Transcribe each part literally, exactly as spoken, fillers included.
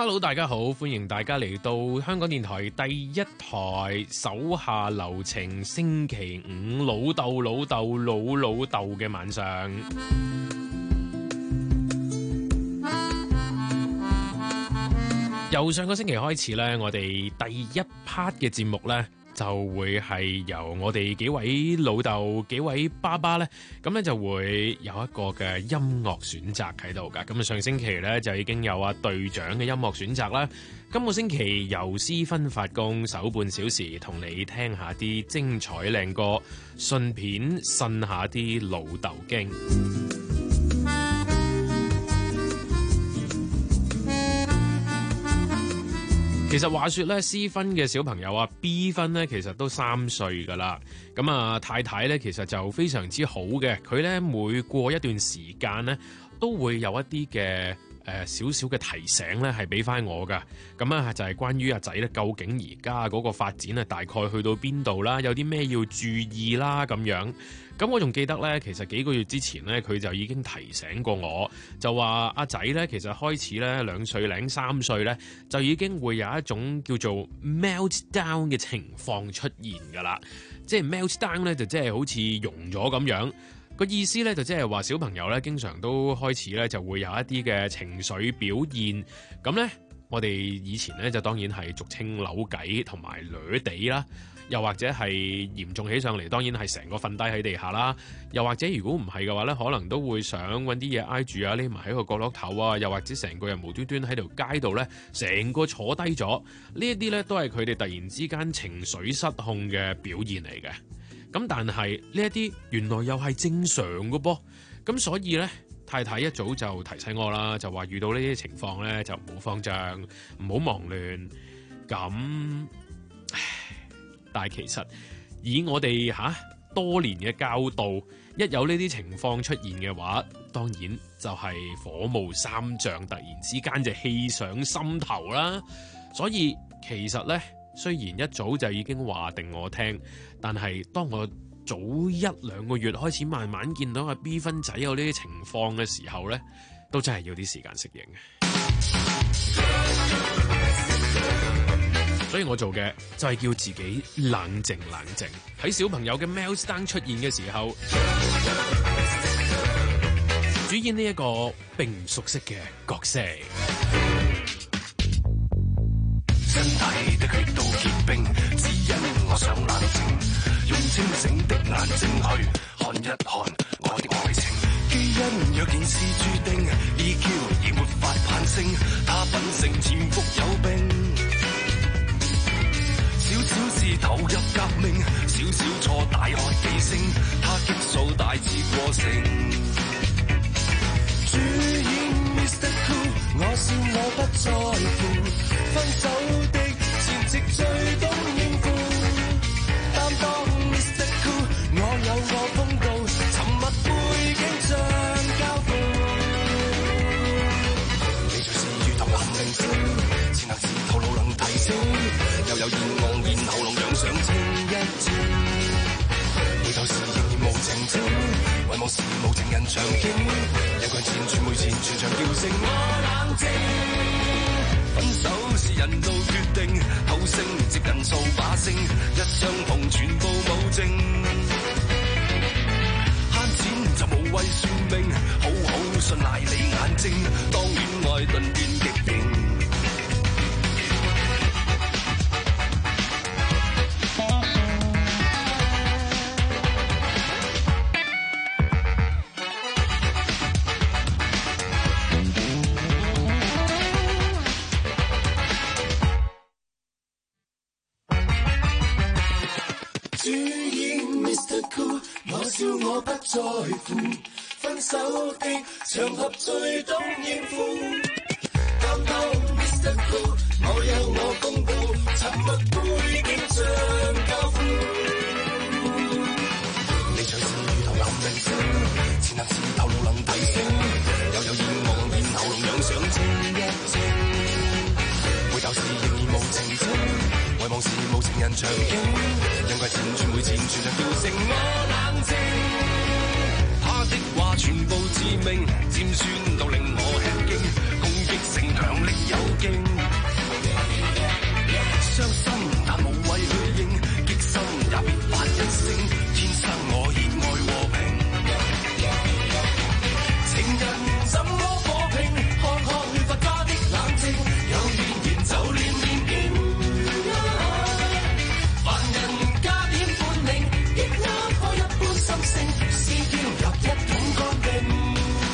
Hello， 大家好，歡迎大家嚟到香港電台第一台手下留情星期五老豆老豆老老豆嘅晚上。由上個星期開始呢，我哋第一 part 嘅節目呢，就會係由我哋幾位老豆、幾位爸爸呢，咁咧就會有一個嘅音樂選擇喺度噶。咁啊，上星期呢，就已經有阿隊長嘅音樂選擇啦。今個星期由思芬發工首半小時，同你聽下啲精彩靚歌，順便呻下啲老豆經。其實話說咧，C 分嘅小朋友啊 ，B 分咧其實都三歲噶啦。咁啊，太太咧其實就非常之好嘅，佢咧每過一段時間咧都會有一啲嘅誒少少嘅提醒咧，係俾翻我噶。咁啊就係關於阿仔咧，究竟而家嗰個發展啊，大概去到邊度啦？有啲咩要注意啦？咁樣。咁我仲記得咧，其實幾個月之前咧，佢就已經提醒過我，就話阿仔咧，其實開始咧兩歲零三歲咧，就已經會有一種叫做 meltdown 嘅情況出現㗎啦。即係 meltdown 咧，就即係好似溶咗咁樣。個意思咧，就即係話小朋友咧，經常都開始咧就會有一啲嘅情緒表現。咁咧，我哋以前咧就當然係俗稱扭計同埋攣地啦。又或者係嚴重起上嚟，當然係成個瞓低喺地下啦。又或者如果唔係嘅話咧，可能都會想揾啲嘢挨住啊，匿埋喺個角落頭啊。又或者成個人無端端喺條街度咧，成個坐低咗。呢一啲咧都係佢哋突然之間情緒失控嘅表現嚟嘅。咁但係呢一啲原來又係正常嘅噃。咁所以咧，太太一早就提醒我啦，就話遇到呢啲情況咧就唔好慌張，唔好忙亂。咁但係其實以我哋吓、啊、多年嘅教導，一有呢啲情況出現嘅話，當然就係火冒三丈，突然之間就氣上心頭啦。所以其實呢，雖然一早就已經話定我聽，但係當我早一兩個月開始慢慢見到阿 B 分仔有呢啲情況嘅時候呢，都真係要啲時間適應嘅。所以我做嘅就係叫自己冷靜冷靜，喺小朋友嘅 meltdown 出現嘅時候，主演呢一個並唔熟悉嘅角色。 身體的血都結冰，只因我想冷靜，用清醒的眼睛去看一看我的愛情。基因若件事注定 ，E Q 而沒法攀升，他品性潛伏有病。小小事投入革命，小小錯大喝幾聲，他激素大致過剩。主演 Mister Cool， 我笑我不在乎，分手的前夕最懂應付。擔當 Mister Cool， 我有我風度，沉默背景像膠布。你在是如同藍明星，前行時頭腦能提升，又有燕昂然喉嚨樣想清一清，回頭時仍然無情情，遺忘時無情人長傾，有個人纏住每前全場叫聲我冷靜。分手是人道決定，口聲接近數把聲，一相逢全部冇證，慳錢就無謂算命，好好信賴你眼睛，當戀愛頓變極境。我不在乎，分手的場合最懂應付。擔當 Mister Cool， 我有我公道，沉默背景像教父。離場時如同男明星，前行時頭腦能提升，又有燕昂然喉嚨樣想清一清，回頭時仍然無情情，遺忘時無情人長傾，因為纏住每前全場叫聲我冷靜。他的話全部致命，尖酸到令我吃驚，公激性強力有勁，傷心但無謂去應，激心也別發一聲，天生我熱愛和平。情人怎麼火拼？看看佛家的冷靜，有怨言就亂變境。凡人加點歡寧，抑壓過一般心性，是要入一桶乾冰。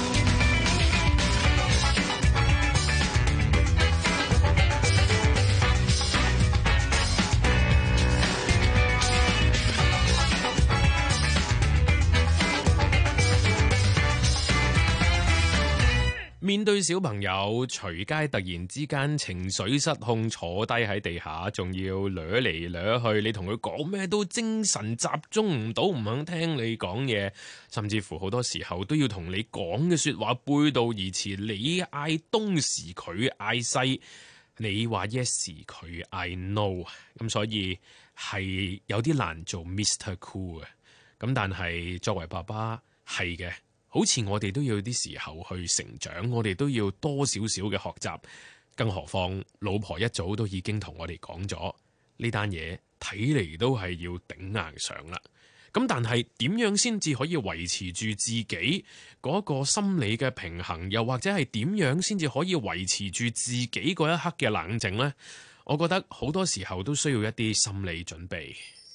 面對小朋友隨街突然之間情緒失控，坐低喺地下，仲要掠嚟掠去，你同佢講咩都精神集中唔到，唔肯聽你講嘢，甚至乎好多時候都要同你講嘅說話背道而馳，你嗌東時佢嗌西，你話 yes 時佢嗌 no， 咁所以係有啲難做 Mister Cool 嘅，咁但係作為爸爸係嘅。好似我哋都要啲時候去成長，我哋都要多少少嘅學習，更何況老婆一早都已經同我哋講咗呢單嘢，睇嚟都係要頂硬上啦。咁但係點樣先至可以維持住自己嗰個心理嘅平衡，又或者係點樣先至可以維持住自己嗰一刻嘅冷靜呢？我覺得好多時候都需要一啲心理準備。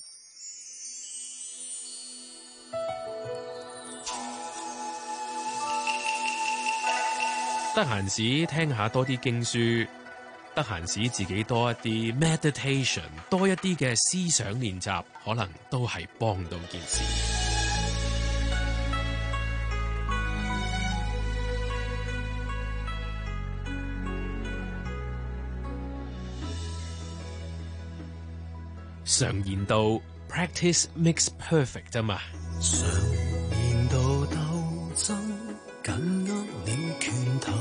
得閒時聽下多啲經書，得閒時自己多一啲 meditation， 多一啲嘅思想練習，可能都係幫到件事。常言道 practice makes perfect 啫嘛。 常言道鬥爭緊握了拳頭，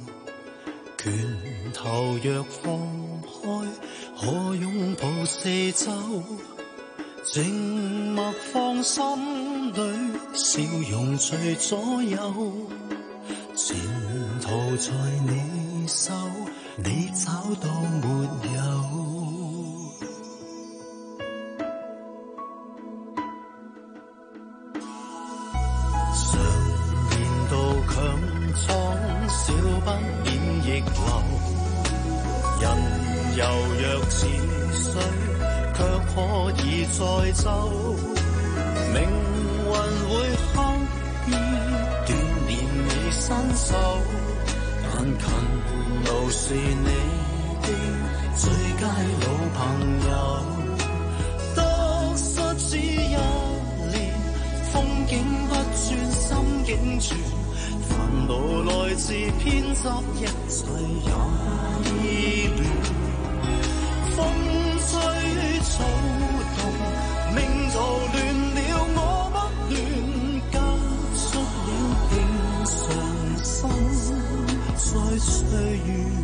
拳頭若放開，可擁抱四周，靜默放心裏，笑容隨左右，前途在你手，你找到沒有？柔弱似水，卻可以再走。命運會刻意鍛鍊你身手，但勤勞是你的最佳老朋友。得失只一年，風景不轉，心境轉。煩惱來自偏執，一切也依戀。風吹草動，命途亂了我不亂，加速了平常心在歲月。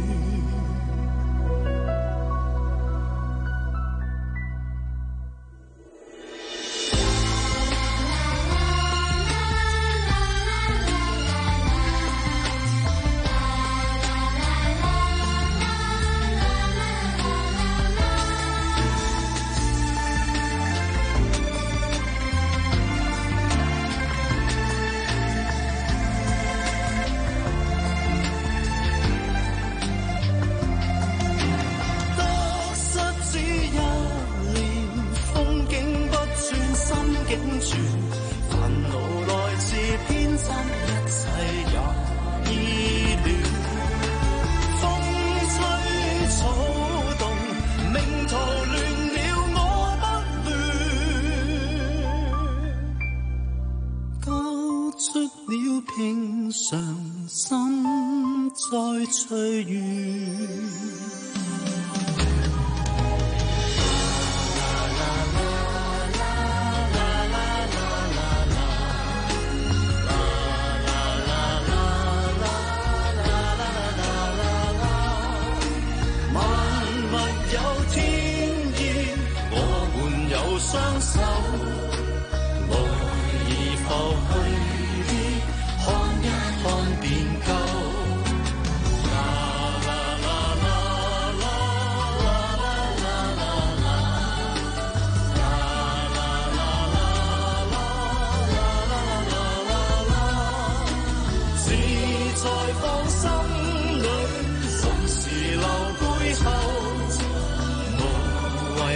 平常心在歲月。雙手愛已浮去，看一看便夠。啦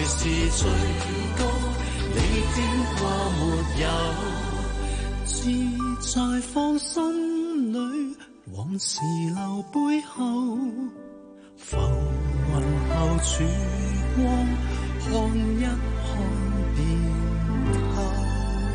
是最高，你經過沒有？自在放心裏，往事留背後，浮雲後曙光，看一看便透。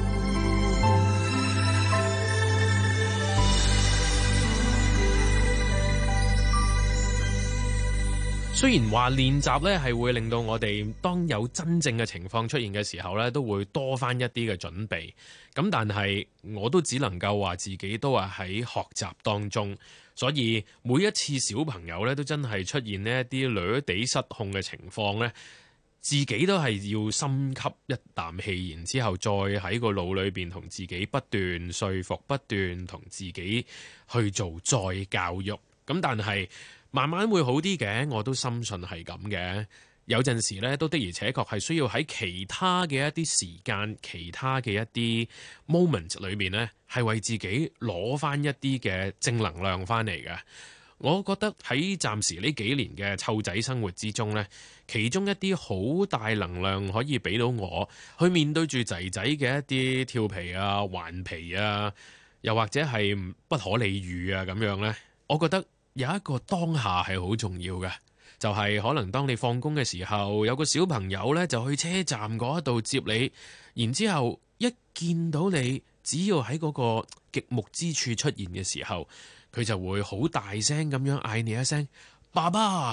雖然話練習咧係會令到我哋當有真正嘅情況出現嘅時候咧，都會多翻一啲嘅準備。咁但係我都只能夠話自己都係喺學習當中，所以每一次小朋友咧都真係出現呢一啲略地失控嘅情況咧，自己都係要深吸一啖氣，然之後再喺個腦裏邊同自己不斷說服，不斷同自己去做再教育。咁但係慢慢會好啲嘅，我都深信係咁嘅。有陣時咧，都的而且確係需要喺其他嘅一啲時間、其他嘅一啲 moment 裏面咧，係為自己攞翻一啲嘅正能量翻嚟嘅。我覺得喺暫時呢幾年嘅湊仔生活之中咧，其中一啲好大能量可以俾到我去面對住仔仔嘅一啲調皮啊、頑皮啊，又或者係不可理喻啊咁樣咧，我覺得有一個當下係好重要嘅，就係可能當你放工嘅時候，有個小朋友呢就去車站嗰度接你，然之後一見到你，只要喺嗰個極目之處出現嘅時候，佢就會好大聲咁樣嗌你一聲爸爸，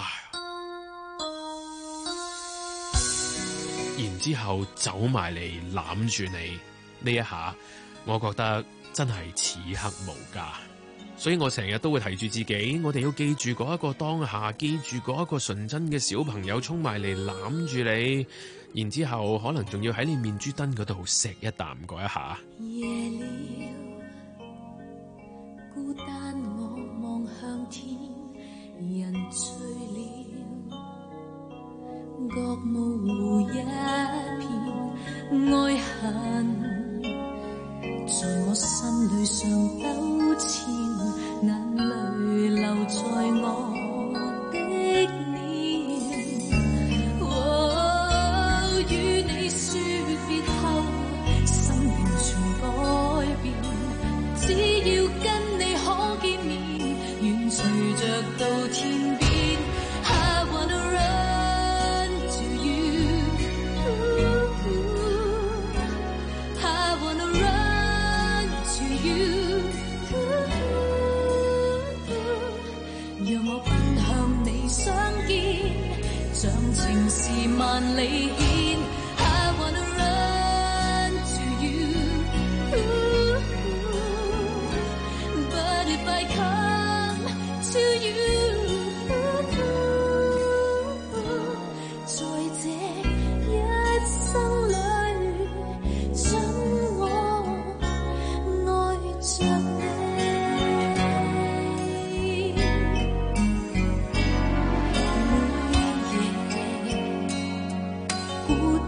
然之後走埋嚟攬住你，呢一下我覺得真係此刻無價。所以我成日都會提住自己，我哋要記住嗰一個當下，記住嗰一個純真嘅小朋友衝埋嚟攬住你，然之後可能仲要喺你面珠燈嗰度錫一啖嗰一下。 夜了，孤單我望向天，人醉了，覺模糊一片愛恨，在我心裏上糾纏，眼淚流在我的臉。哦，與你說別後，心完全改變，只要跟你可見面，遠隨着到天邊。I wanna run to you, I wanna run to you,讓我奔向你相見，像情是萬里牽。I wanna run to you, but if I come to you, 在這一生裏，准我愛着你。每夜孤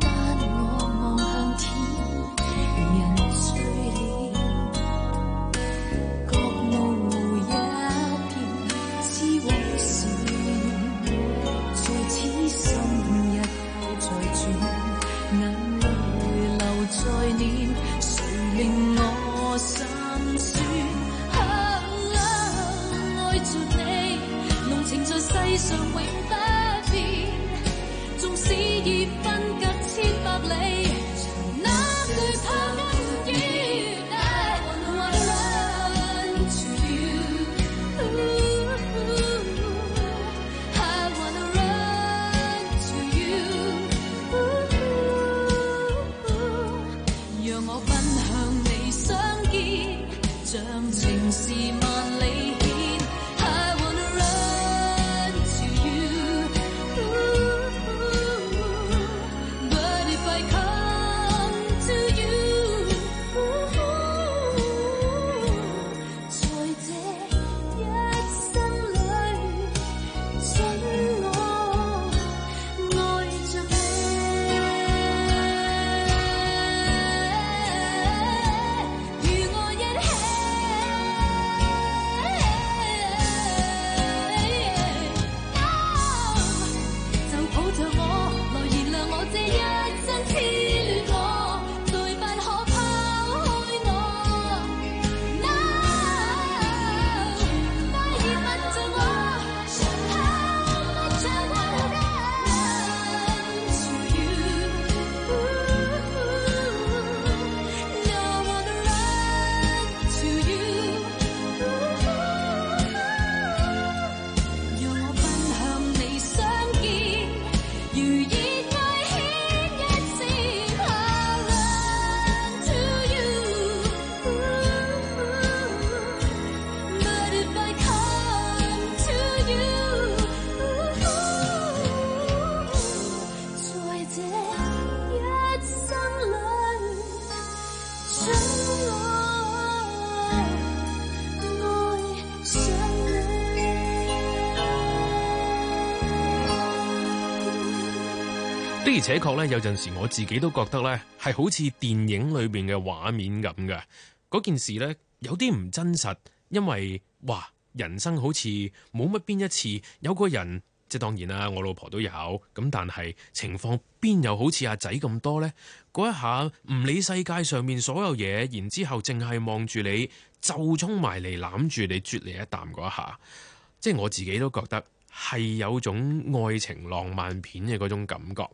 的而且確咧，有陣時我自己都覺得咧，係好似電影裏邊嘅畫面咁嘅。嗰件事咧有啲唔真實，因為哇，人生好似冇乜邊一次有個人，即係當然啦，我老婆都有咁，但係情況邊有好似阿仔咁多呢？嗰一下唔理世界上面所有嘢，然之後淨係望住你，就衝埋嚟攬住你啜你一啖嗰一下，即係我自己都覺得係有種愛情浪漫片嘅嗰種感覺。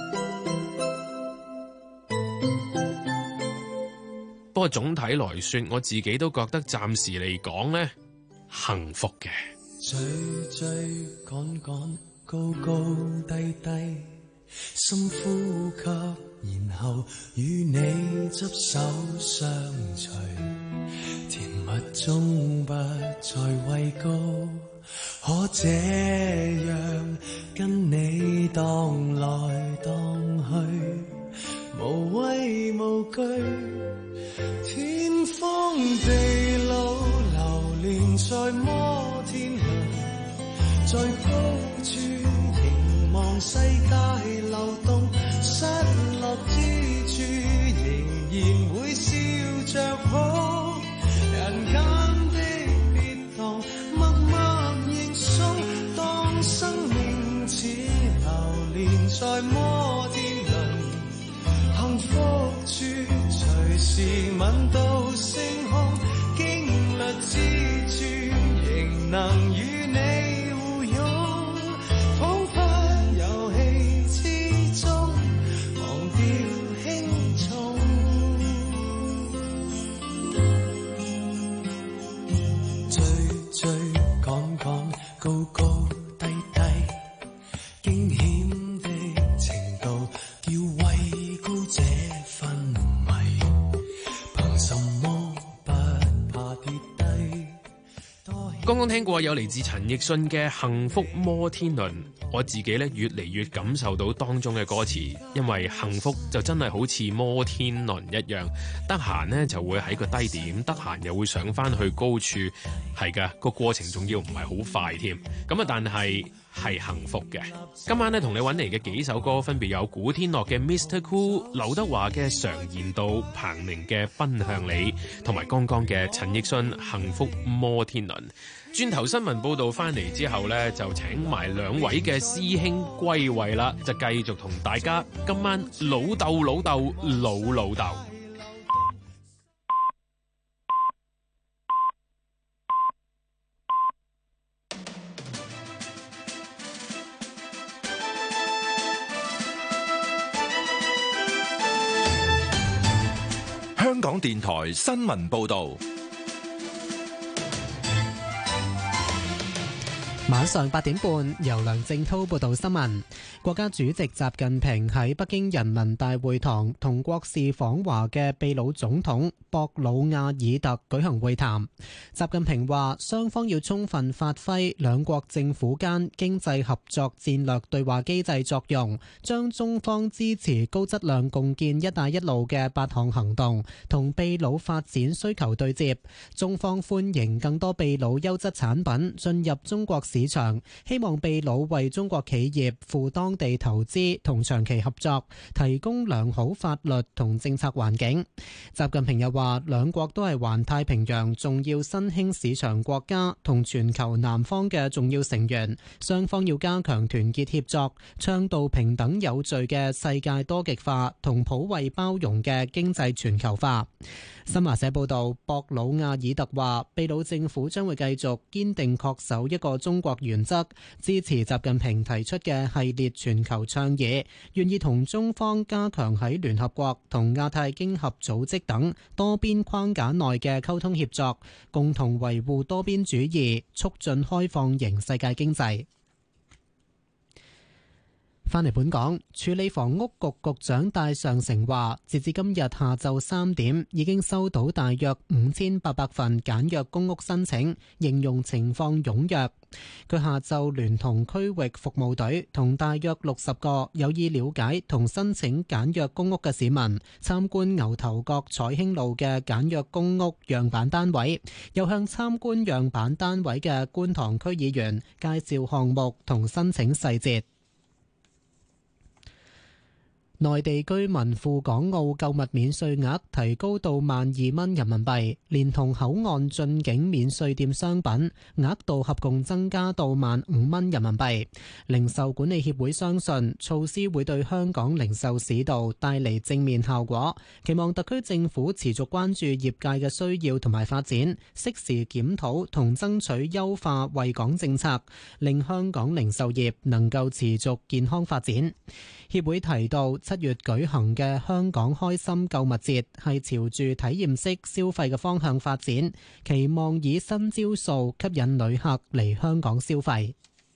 不過總體來說，我自己都覺得暫時嚟講呢，幸福嘅。 追追趕趕，高高低低，深呼吸，然後與你執手相隨，甜蜜中不再畏高，可這樣跟你蕩來蕩去，無畏無懼，天荒地老流連在摩天輪，在高處凝望世界流動，失落之處仍然會笑着哭，人間的別堂默默認數，當生命似流連在摩天輪，幸福處隨時吻到星空，經歷之處仍能與你互擁，彷彿遊戲之中忘掉輕重，追追趕趕，高高低低，驚險的程度叫畏高這份迷，憑什麼不怕跌低？ 剛剛聽過有嚟自陳奕迅嘅《幸福摩天輪》，我自己咧越嚟越感受到當中嘅歌詞，因為幸福就真係好似摩天輪一樣，得閒呢就會喺個低點，得閒又會上翻去高處，係噶，個過程仲要唔係好快添，咁啊但係係幸福嘅。今晚咧同你揾嚟嘅幾首歌分別有古天樂嘅 Mister Cool、劉德華嘅常言道、彭羚嘅奔向你，同埋剛剛嘅陳奕迅幸福摩天輪。轉頭新聞報道翻嚟之後呢，就請埋兩位嘅師兄歸位啦，就繼續同大家今晚老豆老豆老老豆。 香港電台新聞報道。 晚上八點半，由梁正濤報道新聞。國家主席習近平喺北京人民大會堂同國事訪華嘅秘魯總統博魯亞爾特舉行會談。習近平話，雙方要充分發揮兩國政府間經濟合作戰略對話機制作用，將中方支持高質量共建「一帶一路」嘅八項行動同秘魯發展需求對接。中方歡迎更多秘魯優質產品進入中國市場，希望秘魯為中國企業赴當地投資同長期合作提供良好法律同政策環境。習近平又話，兩國都係環太平洋重要新興市場國家同全球南方嘅重要成員，雙方要加強團結協作，倡導平等有序嘅世界多極化同普惠包容嘅經濟全球化。新華社報道，博魯亞爾特話，秘魯政府將會繼續堅定恪守一個中國原則，支持習近平提出嘅系列全球倡議，願意同中方加強喺聯合國同亞太經合組織等多邊框架內嘅溝通協作，共同維護多邊主義，促進開放型世界經濟。返嚟本港，處理房屋局局長戴尚誠話，截至今日下晝三點，已經收到大約五千八百份簡約公屋申請，形容情況踴躍。佢下晝聯同區域服務隊同大約六十個有意了解同申請簡約公屋嘅市民，參觀牛頭角彩興路嘅簡約公屋樣板單位，又向參觀樣板單位嘅觀塘區議員介紹項目同申請細節。 內地居民赴港澳購物免稅額提高到萬二蚊人民幣，連同口岸進境免稅店商品額度合共增加到萬五蚊人民幣。零售管理協會相信措施會對香港零售市道帶嚟正面效果，期望特區政府持續關注業界嘅需要同埋發展，適時檢討同爭取優化惠港政策，令香港零售業能夠持續健康發展。協會提到，七月舉行嘅香港開心購物節係朝住體驗式消費嘅方向發展，期望以新招數吸引旅客嚟香港消費。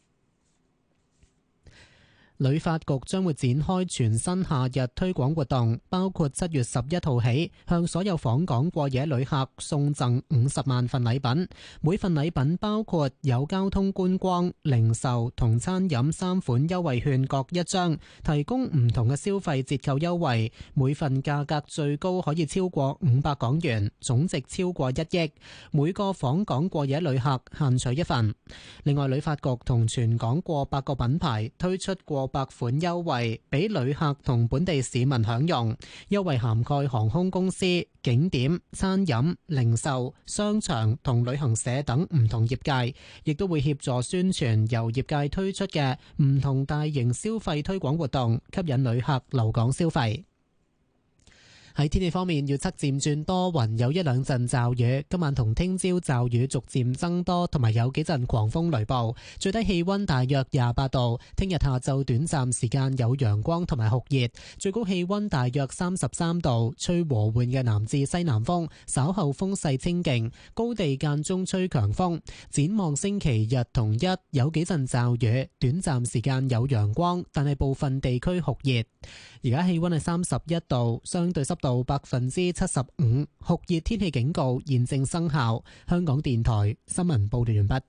旅發局將會展開全新夏日推廣活動，包括七月十一號起向所有訪港過夜旅客送贈五十萬份禮品，每份禮品包括有交通觀光、零售同餐飲三款優惠券各一張，提供唔同嘅消費折扣優惠，每份價格最高可以超過五百港元，總值超過一億，每個訪港過夜旅客限取一份。另外，旅發局同全港過百個品牌推出過百款優惠俾旅客同本地市民享用，優惠涵蓋航空公司、景點、餐飲、零售、商場同旅行社等唔同業界，亦都會協助宣傳由業界推出嘅唔同大型消費推廣活動，吸引旅客留港消費。喺天氣方面，預測漸轉多雲，有一兩陣驟雨。今晚同聽朝驟雨逐漸增多，同埋有幾陣狂風雷暴。最低氣溫大約廿八度。聽日下晝短暫時間有陽光同埋酷熱，最高氣溫大約三十三度，吹和緩嘅南至西南風，稍後風勢清勁，高地間中吹強風。展望星期日同一有幾陣驟雨，短暫時間有陽光，但係部分地區酷熱。而家氣溫係三十一度，相對濕度百分之七十五，酷熱天氣警告現正生效。香港電台新聞報道完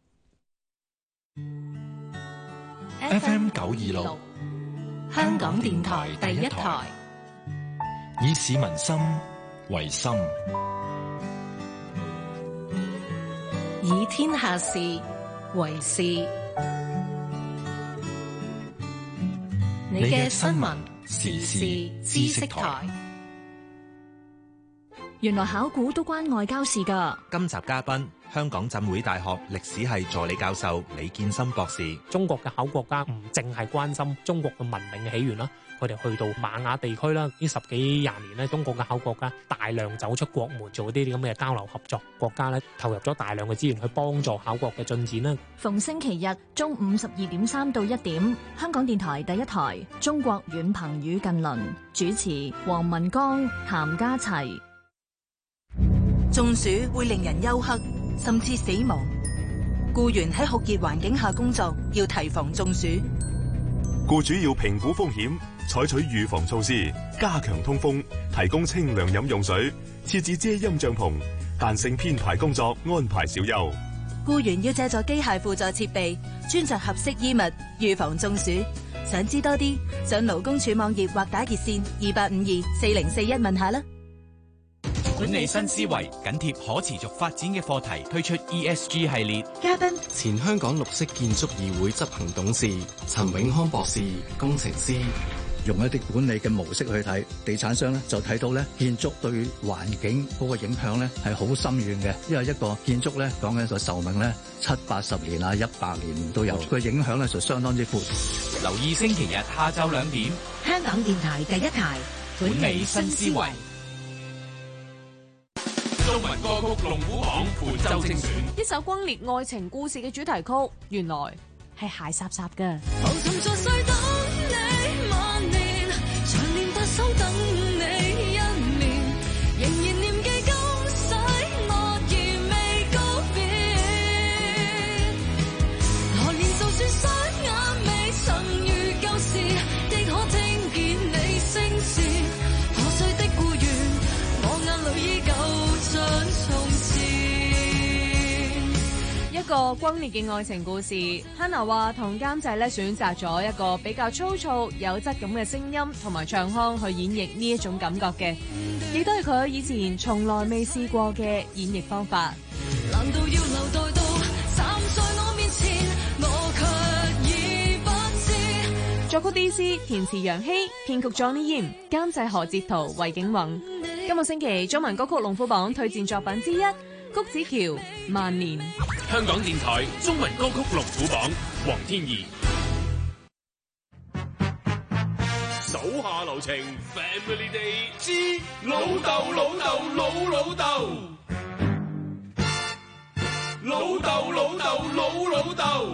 畢。F M 九二六， 香港電台第一台， 以市民心為心， 以天下事為事。你嘅新聞時事知識台。 原來考古都關外交事㗎。 今集嘉賓，香港浸會大學歷史系助理教授李建森博士。 中國嘅考古學家唔淨係關心中國嘅文明嘅起源啦，佢哋去到瑪雅地區啦，呢十幾廿年咧，中國嘅考古學家大量走出國門，做啲啲咁嘅交流合作，國家咧投入咗大量嘅資源去幫助考古嘅進展啦。 逢星期日中午十二點三到一點，香港電台第一台《中國遠朋與近鄰》，主持黃文剛、譚家齊。 中暑會令人休克，甚至死亡。僱員喺酷熱環境下工作，要提防中暑。 僱主要評估風險，採取預防措施，加強通風，提供清涼飲用水，設置遮陰帳篷，彈性編排工作，安排小休。 僱員要借助機械輔助設備，穿着合適衣物，預防中暑。想知多啲，上勞工處網頁或打熱線二八五二四零四一問下啦。 管理新思維，緊貼可持續發展嘅課題，推出 E S G 系列。 嘉賓：前香港綠色建築議會執行董事陳永康博士，工程師。 用一啲管理嘅模式去睇，地產商咧就睇到咧建築對環境嗰個影響咧係好深遠嘅，因為一個建築咧講緊個壽命咧七八十年啊，一百年都有，佢影響咧就相當之闊。 留意星期日下晝兩點， 香港電台第一台管理新思維。中文歌曲龍虎榜本周精選， 一首轟烈愛情故事嘅主題曲，原來係鞋霎霎嘅。 想等你一面，仍然念記今世默而未告別。來年就算雙眼未曾遇舊時，亦可聽見你聲線。破碎的故園，我眼裡依舊像從前。 一個轟烈嘅愛情故事 ，Hannah 話同監製咧選擇咗一個比較粗糙、有質感嘅聲音同埋唱腔去演繹呢一種感覺嘅，亦都係佢以前從來未試過嘅演繹方法。 難道要留待到站在我面前，我卻已不知作曲 D C， 填詞楊希，編曲 Johnny Yim， 監製何哲圖、衛景宏。今個星期中文歌曲龍虎榜推薦作品之一，谷子喬《萬年》。 香港電台中文歌曲龍虎榜，黃天怡。手下留情 ，Family Day 之老豆老豆老老豆，老豆老豆老老豆。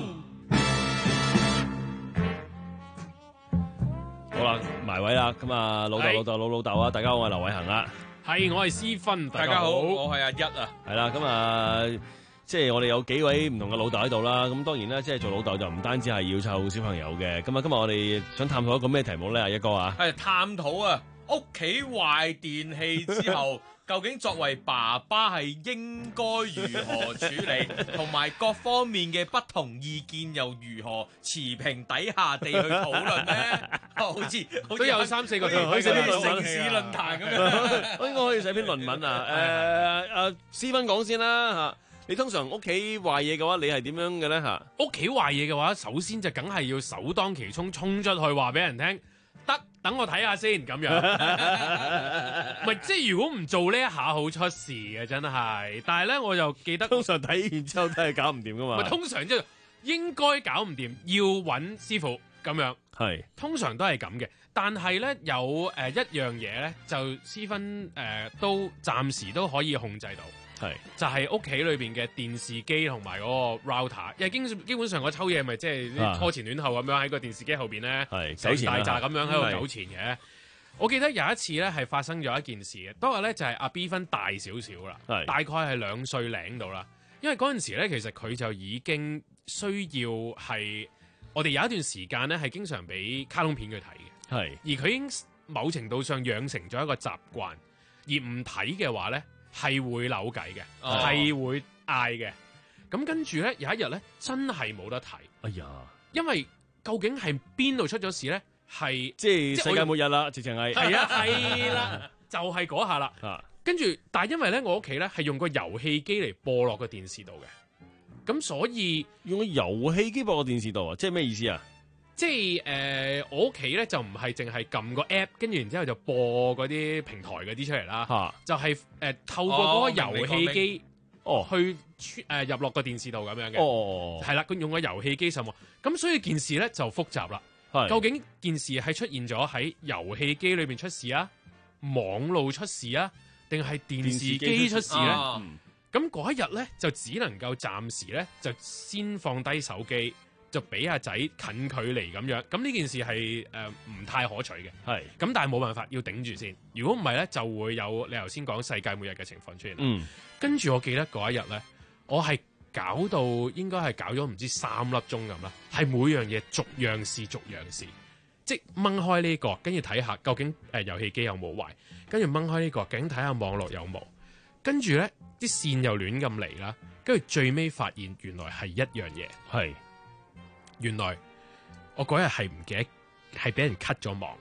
好啦，埋位啦，咁啊，老豆老豆老老豆啊，大家好，我係劉偉恒啦。 係，我係思芬， 大家好，我係阿一啊。 係啦，咁啊，即係我哋有幾位唔同嘅老豆喺度啦。咁當然啦，即係做老豆就唔單止係要湊小朋友嘅。咁啊，今日我哋想探討一個咩題目咧？阿一哥啊， 係探討啊，屋企壞電器之後，究竟作為爸爸係應該如何處理，同埋各方面嘅不同意見又如何持平底下地去討論咧？好似都有三四個題， 可以寫篇城市論壇咁樣， 我應該可以寫篇論文啊！誒誒，思芬講先啦嚇。你通常屋企壞嘢嘅話，你係點樣嘅咧嚇？ 屋企壞嘢嘅話，首先就梗係要首當其衝衝出去話俾人聽，得等我睇下先咁樣。唔係即係如果唔做呢一下好出事嘅，真係。但係咧，我就記得通常睇完之後都係搞唔掂噶嘛。 唔係通常即係應該搞唔掂，要揾師傅咁樣。 係通常都係咁嘅，但係咧有誒、呃、一樣嘢咧，就思芬誒、呃、都暫時都可以控制到， 係就係屋企裏邊嘅電視機同埋嗰個 router，因為基基本上我抽嘢咪即係啲拖前亂後咁樣喺個電視機後邊咧，係大扎咁樣喺度糾纏嘅。我記得有一次咧係發生咗一件事嘅，當日咧就係、是、阿 B 芬大少少啦，大概係兩歲零度啦，因為嗰陣時咧其實佢就已經需要係。我哋有一段時間咧，係經常俾卡通片佢睇嘅， 係而佢已經某程度上養成咗一個習慣，而唔睇嘅話咧係會扭計嘅，係、哦、會嗌嘅。咁跟住咧有一日咧真係冇得睇， 哎呀！ 因為究竟係邊度出咗事咧？係即係世界末日啦，直情係係啊，係啦，就係、是、嗰下啦。跟住，但係因為咧我屋企咧係用個遊戲機嚟播落個電視度嘅。咁所以用個遊戲機播個電視度啊，即係咩意思啊？ 即係誒、呃，我屋企咧就唔係淨係撳個 app， 跟住然之後就播嗰啲平台嗰啲出嚟啦。嚇，就係、是、誒、呃、透過嗰個遊戲機哦去誒、呃、入落個電視度咁樣嘅。哦，係啦，佢用個遊戲機什麼？咁所以件事咧就複雜啦。係，究竟件事係出現咗喺遊戲機裏邊出事啊，網路出事啊，定係電視機出事咧？咁嗰一日咧，就只能夠暫時咧，就先放低手機，就俾阿仔近距離咁樣。咁呢件事係誒唔太可取嘅。係。咁但係冇辦法，要頂住先。如果唔係咧，就會有你頭先講世界末日嘅情況出現。嗯。跟住我記得嗰一日咧，我係搞到應該係搞咗唔知三粒鐘咁啦，係每樣嘢逐樣試逐樣試，即係掹開呢個，跟住睇下究竟誒遊戲機有冇壞，跟住掹開呢個，究竟睇下網絡有冇。跟住咧，啲線又亂咁嚟啦，跟住最尾發現原來係一樣嘢，係原來我嗰日係唔記得，係俾人 cut 咗網，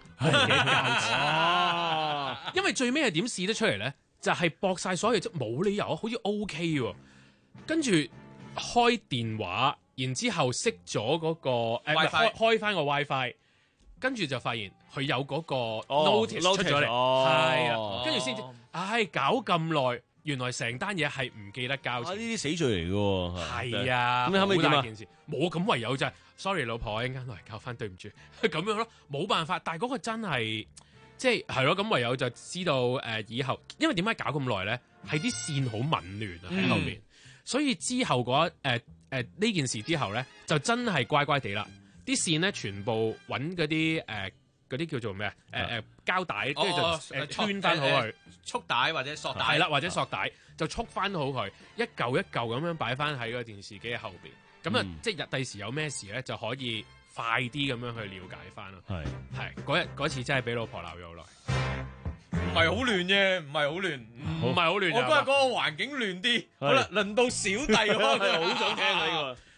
哦，因為最尾係點試得出嚟咧？就係駁晒所有嘢，即冇理由，好似 OK 喎。跟住開電話，然之後熄咗嗰個誒、呃、開開翻個 WiFi， 跟住就發現佢有嗰個 notice 出咗嚟，係啦，跟住先至，唉，搞咁耐。原來成單嘢係唔記得交錢， 呢啲死罪嚟嘅喎。 係啊， 咁你後尾點啊？ 件事冇咁唯有就係 sorry 老婆，我一陣間落嚟交翻，對唔住，咁樣咯，冇辦法。但係嗰個真係即係係咯，咁唯有就知道誒、呃、以後，因為點解搞咁耐咧？係啲線好紊亂啊喺後面，嗯、所以之後嗰誒誒呢件事之後咧，就真係乖乖地啦。啲線咧全部揾嗰啲誒。呃嗰啲叫做咩啊？誒誒膠帶，跟住就誒穿翻好佢， 束帶或者索帶， 係啦，或者索帶就束翻好佢，一嚿一嚿咁樣擺翻喺個電視機嘅後邊。咁啊，即係日第時有咩事咧，就可以快啲咁樣去了解翻咯。係係嗰日嗰次真係俾老婆鬧咗好耐。 唔係好亂啫，唔係好亂， 唔係好亂。 我覺得嗰個環境亂啲。好啦，輪到小弟開， 好想聽呢個。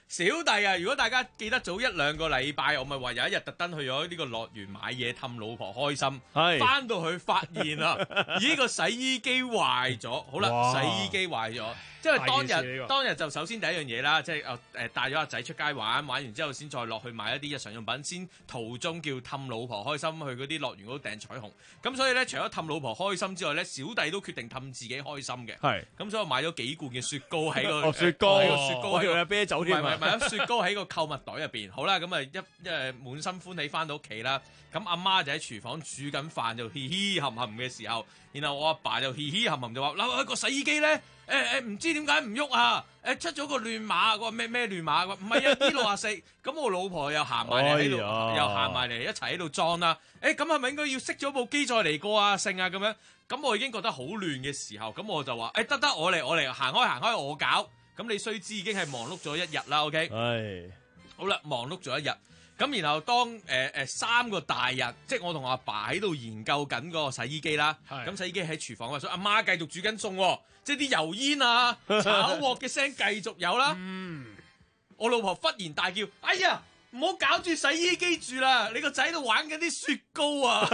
小弟啊，如果大家記得早一兩個禮拜，我咪話有一日特登去咗呢個樂園買嘢氹老婆開心， 係翻到去發現啊，咦個洗衣機壞咗，好啦， 哇洗衣機壞咗，因為當大件事呢日個當日就首先第一樣嘢啦，即係誒誒帶咗阿仔出街玩，玩完之後先再落去買一啲日常用品，先途中叫氹老婆開心去嗰啲樂園嗰度訂彩虹，咁所以咧除咗氹老婆開心之外咧，小弟都決定氹自己開心嘅， 係， 咁所以我買咗幾罐嘅雪糕喺個哦雪糕喺個雪糕我以為喺個有啤酒添啊唔係唔係買咗雪糕喺個購物袋入邊，好啦，咁啊一誒滿心歡喜翻到屋企啦，咁阿媽就喺廚房煮緊飯就嘻嘻冚冚嘅時候，然後我阿爸就嘻嘻冚冚就話：嗱個洗衣機咧誒誒唔知點解唔喐啊！誒出咗個亂碼，我話咩咩亂碼？唔係啊 D 六十四，咁我老婆又行埋嚟喺度， 哎呀又行埋嚟一齊喺度裝啦。誒咁係咪應該要熄咗部機再嚟過啊？剩啊咁樣，咁我已經覺得好亂嘅時候，咁我就話：誒得得，我嚟我嚟，行開行開我搞。咁你須知已經係忙碌咗一日啦 ，OK？ 係， 好啦，忙碌咗一日，咁然後當誒誒、呃、三個大人，即係我同我阿爸喺度研究緊嗰個洗衣機啦，咁洗衣機喺廚房啊，所以阿媽繼續煮緊餸喎，即係啲油煙啊、炒鑊嘅聲繼續有啦。我老婆忽然大叫：哎呀！唔好搞住洗衣機住啦！你個仔喺度玩緊啲雪糕啊！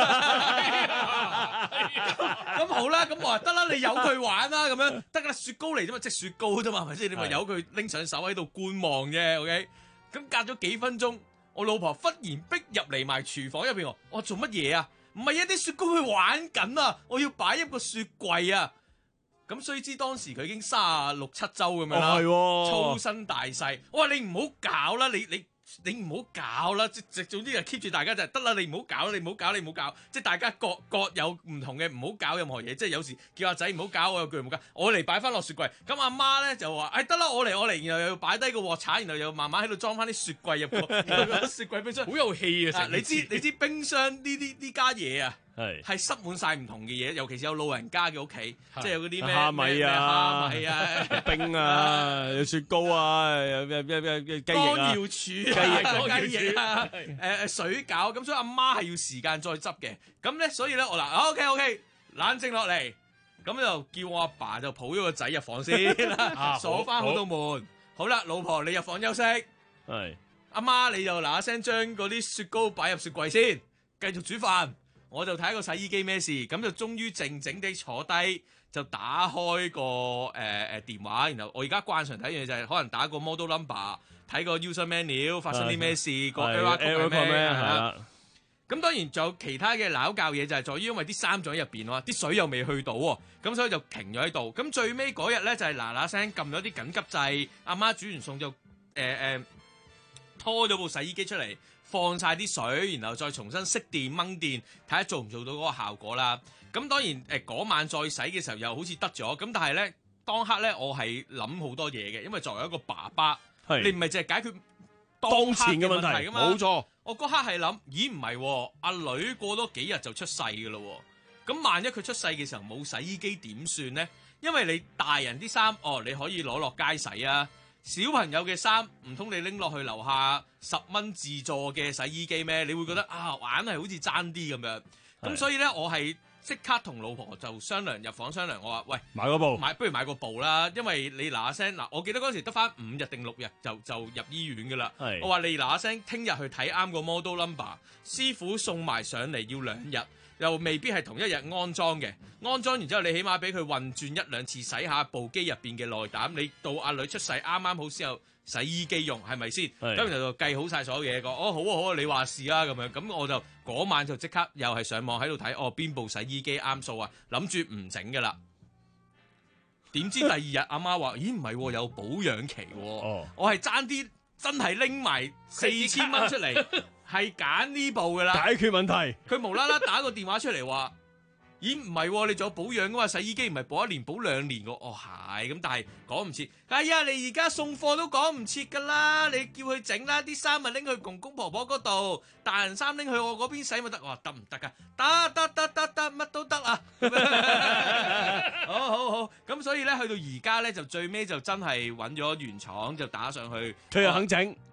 咁好啦，咁我話得啦，你由佢玩啦，咁樣得啦，雪糕嚟啫嘛，即係雪糕啫嘛，係咪先？你咪由佢拎上手喺度觀望啫，OK？咁隔咗幾分鐘，我老婆忽然逼入嚟埋廚房入邊喎，我做乜嘢啊？唔係啊，啲雪糕佢玩緊啊！我要擺入個雪櫃啊！咁須知當時佢已經三十六七周咁樣啦， 哦係喎粗身大細，我話你唔好搞啦，你你。你唔好搞啦，即即總之就 keep 住大家就得啦，你唔好搞，你唔好搞，你唔好搞，即係大家各各有唔同嘅，唔好搞任何嘢。即係有時叫阿仔唔好搞，我有句唔好搞，我嚟擺翻落雪櫃。咁阿媽咧就話：誒得啦，我嚟我嚟，然後又擺低個鑊鏟，然後又慢慢喺度裝翻啲雪櫃入個雪櫃冰箱， 好有氣啊！ 你知你知冰箱呢啲呢家嘢啊？ 係係塞滿晒唔同嘅嘢，尤其是有老人家嘅屋企，即係有嗰啲咩蝦米啊、 蝦米啊、 冰啊、有雪糕啊、有咩咩咩雞翼乾啊、 瑤柱、 雞翼啊、 雞翼啊、誒誒水餃，咁所以阿媽係要時間再執嘅。咁咧，所以咧我嗱 OK OK 冷靜落嚟，咁就叫我阿爸就抱咗個仔入房先啦，鎖翻好道門。好啦，老婆你入房休息， 係阿媽你就嗱嗱聲將嗰啲雪糕擺入雪櫃先，繼續煮飯。我就睇個洗衣機咩事，咁就終於靜靜地坐低，就打開個誒誒、呃、電話，然後我而家慣常睇嘢就係可能打個 model number，睇個 user menu 發生啲咩事，個 error code 係咩，係啦。咁當然仲有其他嘅鬧教嘢，就係在於因為啲衫仲喺入邊喎，啲水又未去到喎，咁所以就停咗喺度。咁最尾嗰日咧就係嗱嗱聲撳咗啲緊急掣，阿媽煮完餸就誒誒、呃呃、拖咗部洗衣機出嚟。放晒啲水，然後再重新熄電掹電，睇下做唔做到嗰個效果啦。咁當然誒嗰、呃、晚再洗嘅時候又好似得咗，咁但係咧當刻咧我係諗好多嘢嘅，因為作為一個爸爸，你唔係淨係解決當前嘅問題㗎嘛。 冇錯， 我嗰刻係諗，咦唔係喎，阿女過多幾日就出世㗎咯喎，咁萬一佢出世嘅時候冇洗衣機點算咧？因為你大人啲衫，哦你可以攞落街洗啊。小朋友嘅衫唔通你拎落去樓下十蚊自助嘅洗衣機咩？你會覺得啊，硬係好似爭啲咁樣。咁所以咧，我係即刻同老婆就商量入房商量，我話喂， 買個部， 買不如買個部啦，因為你嗱嗱聲嗱，我記得嗰時得翻五日定六日就就入醫院噶啦。我話你嗱嗱聲，聽日去睇啱個 model number，師傅送埋上嚟要兩日。又未必係同一日安裝嘅，安裝完之後你起碼俾佢運轉一兩次，洗下部機入邊嘅內膽。你到阿女出世啱啱好先有洗衣機用，係咪先？咁然後就計好晒所有嘢，講哦好啊好啊，你話事啊咁樣。咁我就嗰晚就即刻又係上網喺度睇，哦邊部洗衣機啱數啊，諗住唔整噶啦。點知第二日阿媽話：咦唔係、啊，有保養期、啊。哦、我係爭啲真係拎埋四千蚊出嚟。係揀呢部噶啦， 解決問題。 佢無啦啦打個電話出嚟話：咦唔係、啊，你仲有保養噶嘛？洗衣機唔係保一年保兩年噶。哦係，咁但係講唔切。哎呀，你而家送貨都講唔切噶啦，你叫佢整啦，啲衫咪拎去公公婆婆嗰度，大人衫拎去我嗰邊洗咪得。我話得唔得噶？得得得得得，乜都得啊！好好好，咁所以咧去到而家咧就最尾就真係揾咗原廠就打上去， 佢又肯整。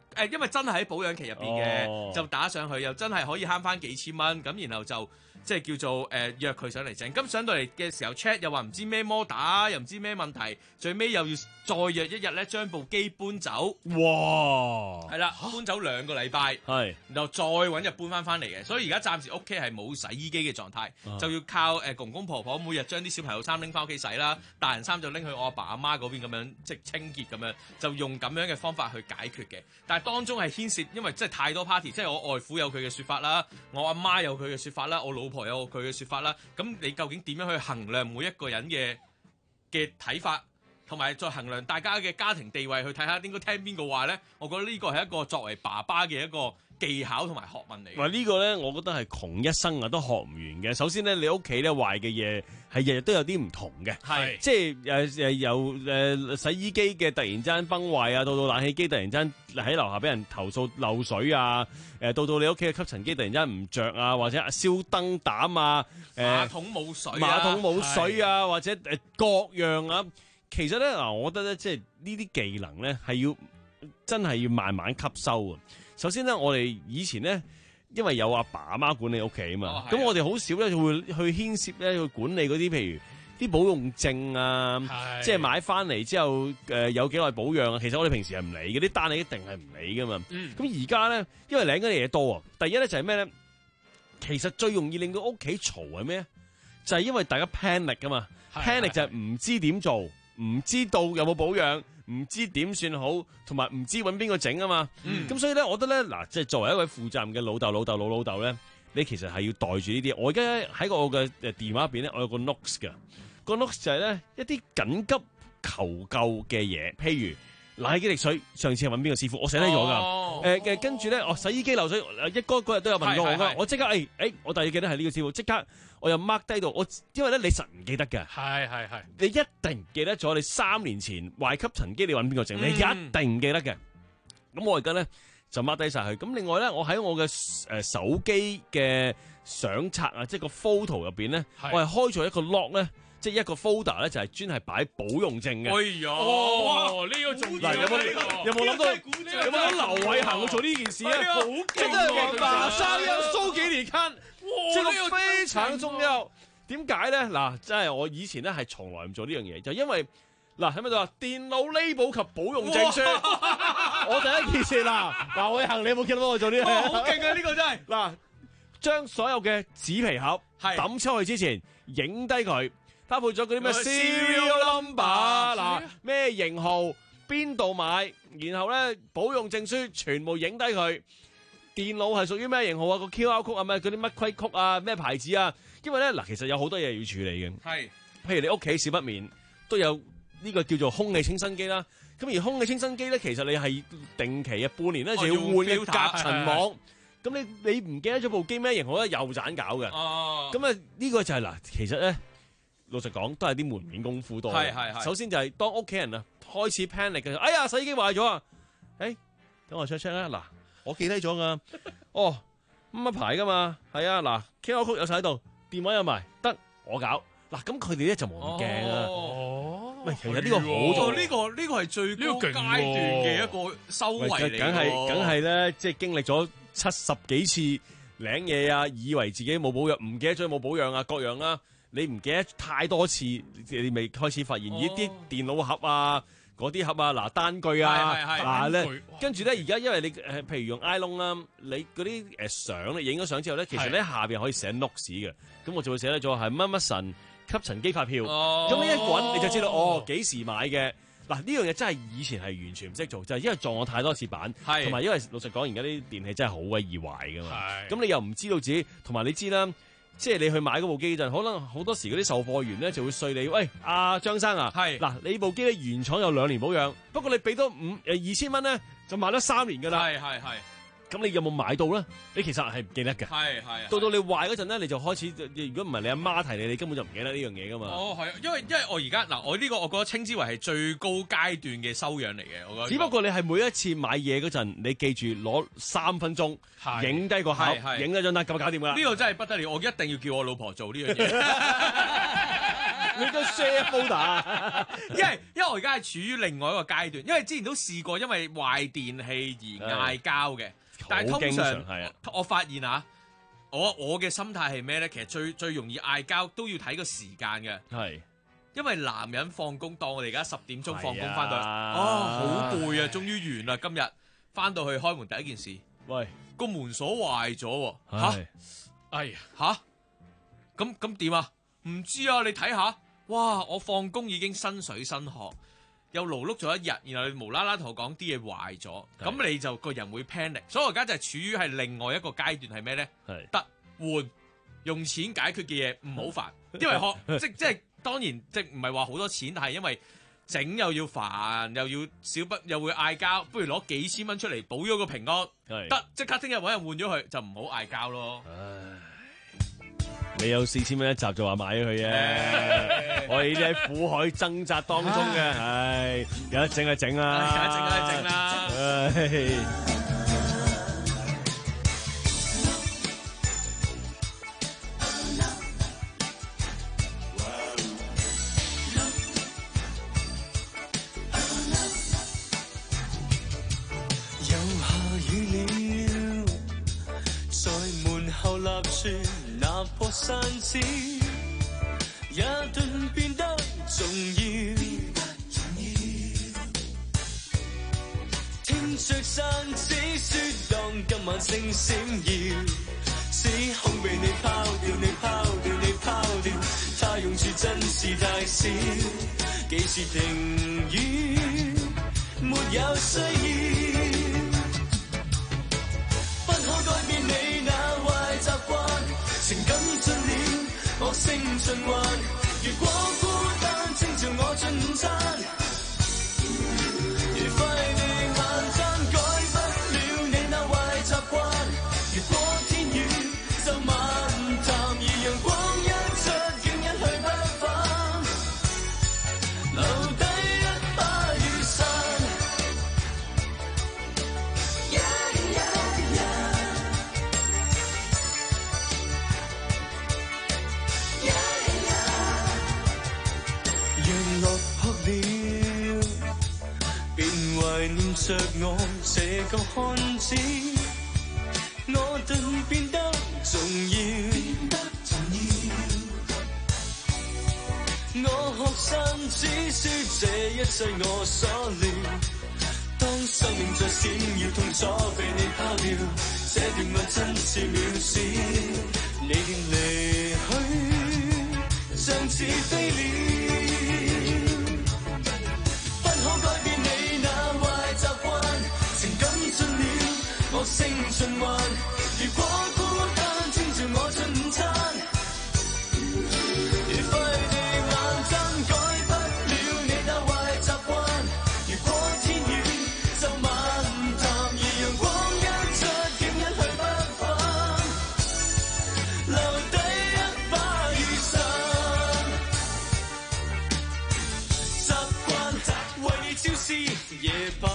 誒，因為真係喺保養期入邊嘅， 哦就打上去又真係可以慳翻幾千蚊，咁然後就即係叫做誒、呃、約佢上嚟整。咁上到嚟嘅時候 check 又話唔知咩摩打，又唔知咩問題，最尾又要再約一日咧，將部機搬走。 哇！ 係啦，搬走兩個禮拜， 係， 然後再揾日搬翻翻嚟嘅。所以而家暫時屋企係冇洗衣機嘅狀態， 啊就要靠誒、呃、公公婆婆每日將啲小朋友衫拎翻屋企洗啦，大人衫就拎去我阿爸阿媽嗰邊咁樣即係清潔咁樣，就用咁樣嘅方法去解決嘅。但係當中係牽涉，因為真係太多 party，即係我外父有佢嘅説法啦，我阿媽有佢嘅説法啦，我老婆有佢嘅説法啦。咁你究竟點樣去衡量每一個人嘅嘅睇法，同埋再衡量大家嘅家庭地位，去睇下應該聽邊個話呢？我覺得呢個係一個作為爸爸嘅一個技巧同埋學問嚟嘅。 話呢個咧，我覺得係窮一生啊都學唔完嘅。首先咧，你屋企咧壞嘅嘢係日日都有啲唔同嘅， 係即係誒誒由誒洗衣機嘅突然之間崩壞啊，到到冷氣機突然間喺樓下俾人投訴漏水啊，誒到到你屋企嘅吸塵機突然間唔着啊，或者燒燈膽啊，誒馬桶冇水啊， 馬桶冇水啊，或者誒各樣啊。其實咧嗱，我覺得咧，即係呢啲技能咧係要真係要慢慢吸收啊。首先咧，我哋以前咧，因為有阿爸阿媽管理屋企啊嘛，咁、 哦、 我哋好少咧會去牽涉咧去管理嗰啲，譬如啲保用證啊，即係買翻嚟之後誒、呃、有幾耐保養啊。其實我哋平時係唔理嘅，啲單你一定係唔理噶嘛。咁而家咧，因為領嗰啲嘢多啊，第一咧就係咩咧？其實最容易令到屋企嘈係咩？就係、是、因為大家 panic 噶嘛 ，panic 就係唔知點做。唔知道有冇保養，唔知點算好，同埋唔知揾邊個整啊嘛。咁、嗯、所以咧，我覺得咧，嗱，即係作為一位負責任嘅老豆、老豆、老老豆咧，你其實係要袋住呢啲。我而家喺我嘅誒電話入邊咧，我有個 notes 嘅，個 notes 就係咧一啲緊急求救嘅嘢，譬如冷氣機滴水，上次係揾邊個師傅，我寫低咗㗎。誒、哦、嘅、呃、跟住咧，我洗衣機漏水，一哥嗰日都有問過我㗎，我即刻誒誒、哎，我第二記得係呢個師傅，即刻。我又 mark 低到，我因為咧你實唔記得嘅， 係係係， 你一定記得咗你三年前壞吸塵機你揾邊個整，嗯、你一定唔記得嘅。咁我而家咧就 mark 低晒佢。咁另外咧，我喺我嘅誒、呃、手機嘅相冊啊，即係個 photo 入邊咧，我係開咗一個 log 咧，即係一個 folder 咧，就係專係擺保用證嘅。 哎呀，哦，呢、這個重要。 嗱，有冇有冇諗到？有冇諗劉偉恒會做呢件事啊？好勁啊！馬上要收幾年卡。即係個非常重要，點解咧？嗱，真係我以前咧係從來唔做呢樣嘢，就因為嗱喺咪度話電腦 label 及保用證書，我第一件事嗱，嗱偉恒你有冇見到我做呢樣嘢？ 好勁啊！呢個真係嗱，將所有嘅紙皮盒抌出去之前，影低佢，包括咗嗰啲咩 serial number， 嗱咩型號，邊度買，然後咧保用證書全部影低佢。電腦係屬於咩型號啊？個 Q R 曲啊，咩嗰啲乜規曲啊，咩牌子啊？因為咧嗱，其實有好多嘢要處理嘅。 係， 譬如你屋企少不免都有呢個叫做空氣清新機啦。咁而空氣清新機咧，其實你係定期啊，半年咧就要換嘅隔塵網。咁你你唔記得咗部機咩型號咧，又盞搞嘅。哦。咁啊，呢個就係、是、嗱，其實咧老實講都係啲門面功夫多。係係係。首先就係當屋企人啊開始 panic 嘅時候，哎呀洗衣機壞咗啊！誒、欸，等我 check check 啦嗱。我記低咗噶，哦，乜乜牌噶嘛，係啊，嗱 ，Q R code 有晒喺度，電話有埋，得我搞，嗱，咁佢哋咧就冇咁驚啊。哦，喂，其實呢個好做， 呢個呢個係最高階段嘅一個修為嚟， 梗係梗係咧，即係經歷咗七十幾次領嘢啊，以為自己冇保養，唔記得咗冇保養啊，各樣啦，你唔記得太多次，你未開始發現，咦，啲電腦盒啊。嗰啲盒啊，嗱單據啊，嗱咧，跟住咧，而家因為你誒，譬如用 iPhone 啦，你嗰啲誒相咧，影咗相之後咧，其實咧下邊可以寫 notes 嘅，咁我就會寫得咗係乜乜神吸塵機發票，咁、哦、你一滾你就知道哦幾時買嘅。嗱呢樣嘢真係以前係完全唔識做，就係、是、因為撞我太多次板，同埋因為老實講，而家啲電器真係好鬼易壞噶嘛，咁你又唔知道自己，同埋你知啦。即係你去買嗰部機陣，可能好多時嗰啲售貨員咧就會碎你，喂，阿、啊、張生啊，係嗱，你部機咧原廠有兩年保養，不過你俾多五誒二千蚊咧就買咗三年噶啦，係係係。咁你有冇買到咧？你其實係唔記得嘅，係係。到到你壞嗰陣咧，你就開始，如果唔係你阿媽提你，你根本就唔記得呢樣嘢噶嘛。 哦，係，因為因為我而家嗱，我呢個我覺得稱之為係最高階段嘅修養嚟嘅，我覺得。 只不過你係每一次買嘢嗰陣，你記住攞三分鐘影低個盒，影咗張單咁就搞掂㗎啦。 呢個真係不得了，我一定要叫我老婆做呢樣嘢。 你都 share folder， 因為因為我而家係處於另外一個階段，因為之前都試過因為壞電器而嗌交嘅，但係通常係啊， 我發現啊，我我嘅心態係咩咧？其實最最容易嗌交都要睇個時間嘅， 係因為男人放工當我哋而家十點鐘放工係啊翻到去，哦好攰啊，終於完啦，今日翻到去開門第一件事， 喂個門鎖壞咗喎，嚇！哎呀吓，咁咁點啊？唔知啊，你睇下，哇！我放工已經身水身汗，又勞碌咗一日，然後你無啦啦同我講啲嘢壞咗，咁你就個人會 panic。所以我而家就係處於係另外一個階段係咩咧？ 係得換用錢解決嘅嘢唔好煩，因為學即即係當然即唔係話好多錢，但係因為整又要煩，又要小不又會嗌交，不如攞幾千蚊出嚟保咗個平安，得即刻聽日揾人換咗佢，就唔好嗌交咯。 你有四千蚊一集就話買咗佢啫，我哋呢啲喺苦海掙扎當中嘅，唉，有得整就整啦， 有得整就整啦。 唉。 那顆山子一頓變得重要，聽着山子說當今晚星閃耀，時空被你拋掉，你拋掉，你拋掉，他用處真是太少，幾時停語沒有需要，不可改變你那壞習慣。情感盡了，惡性循環。如果孤單，請照我進餐。如快地晚餐，改不了你那壞習慣。如果天雨，就漫談，而陽光一出，竟一去不返，留低一把雨傘。Yeah, yeah, yeah.懷念着我這個漢子，我頓變得重要。我學生只說這一切我所料，當生命在閃耀，痛楚被你拋掉，這段愛真是渺小。你竟離去，像似飛鳥。惡性循環，如果孤單，請照我進餐。如快地晚餐，改不了你那壞習慣。如果天雨，就漫談，而陽光一出，竟一去不返，留低一把雨傘。習慣為你朝思夜盼。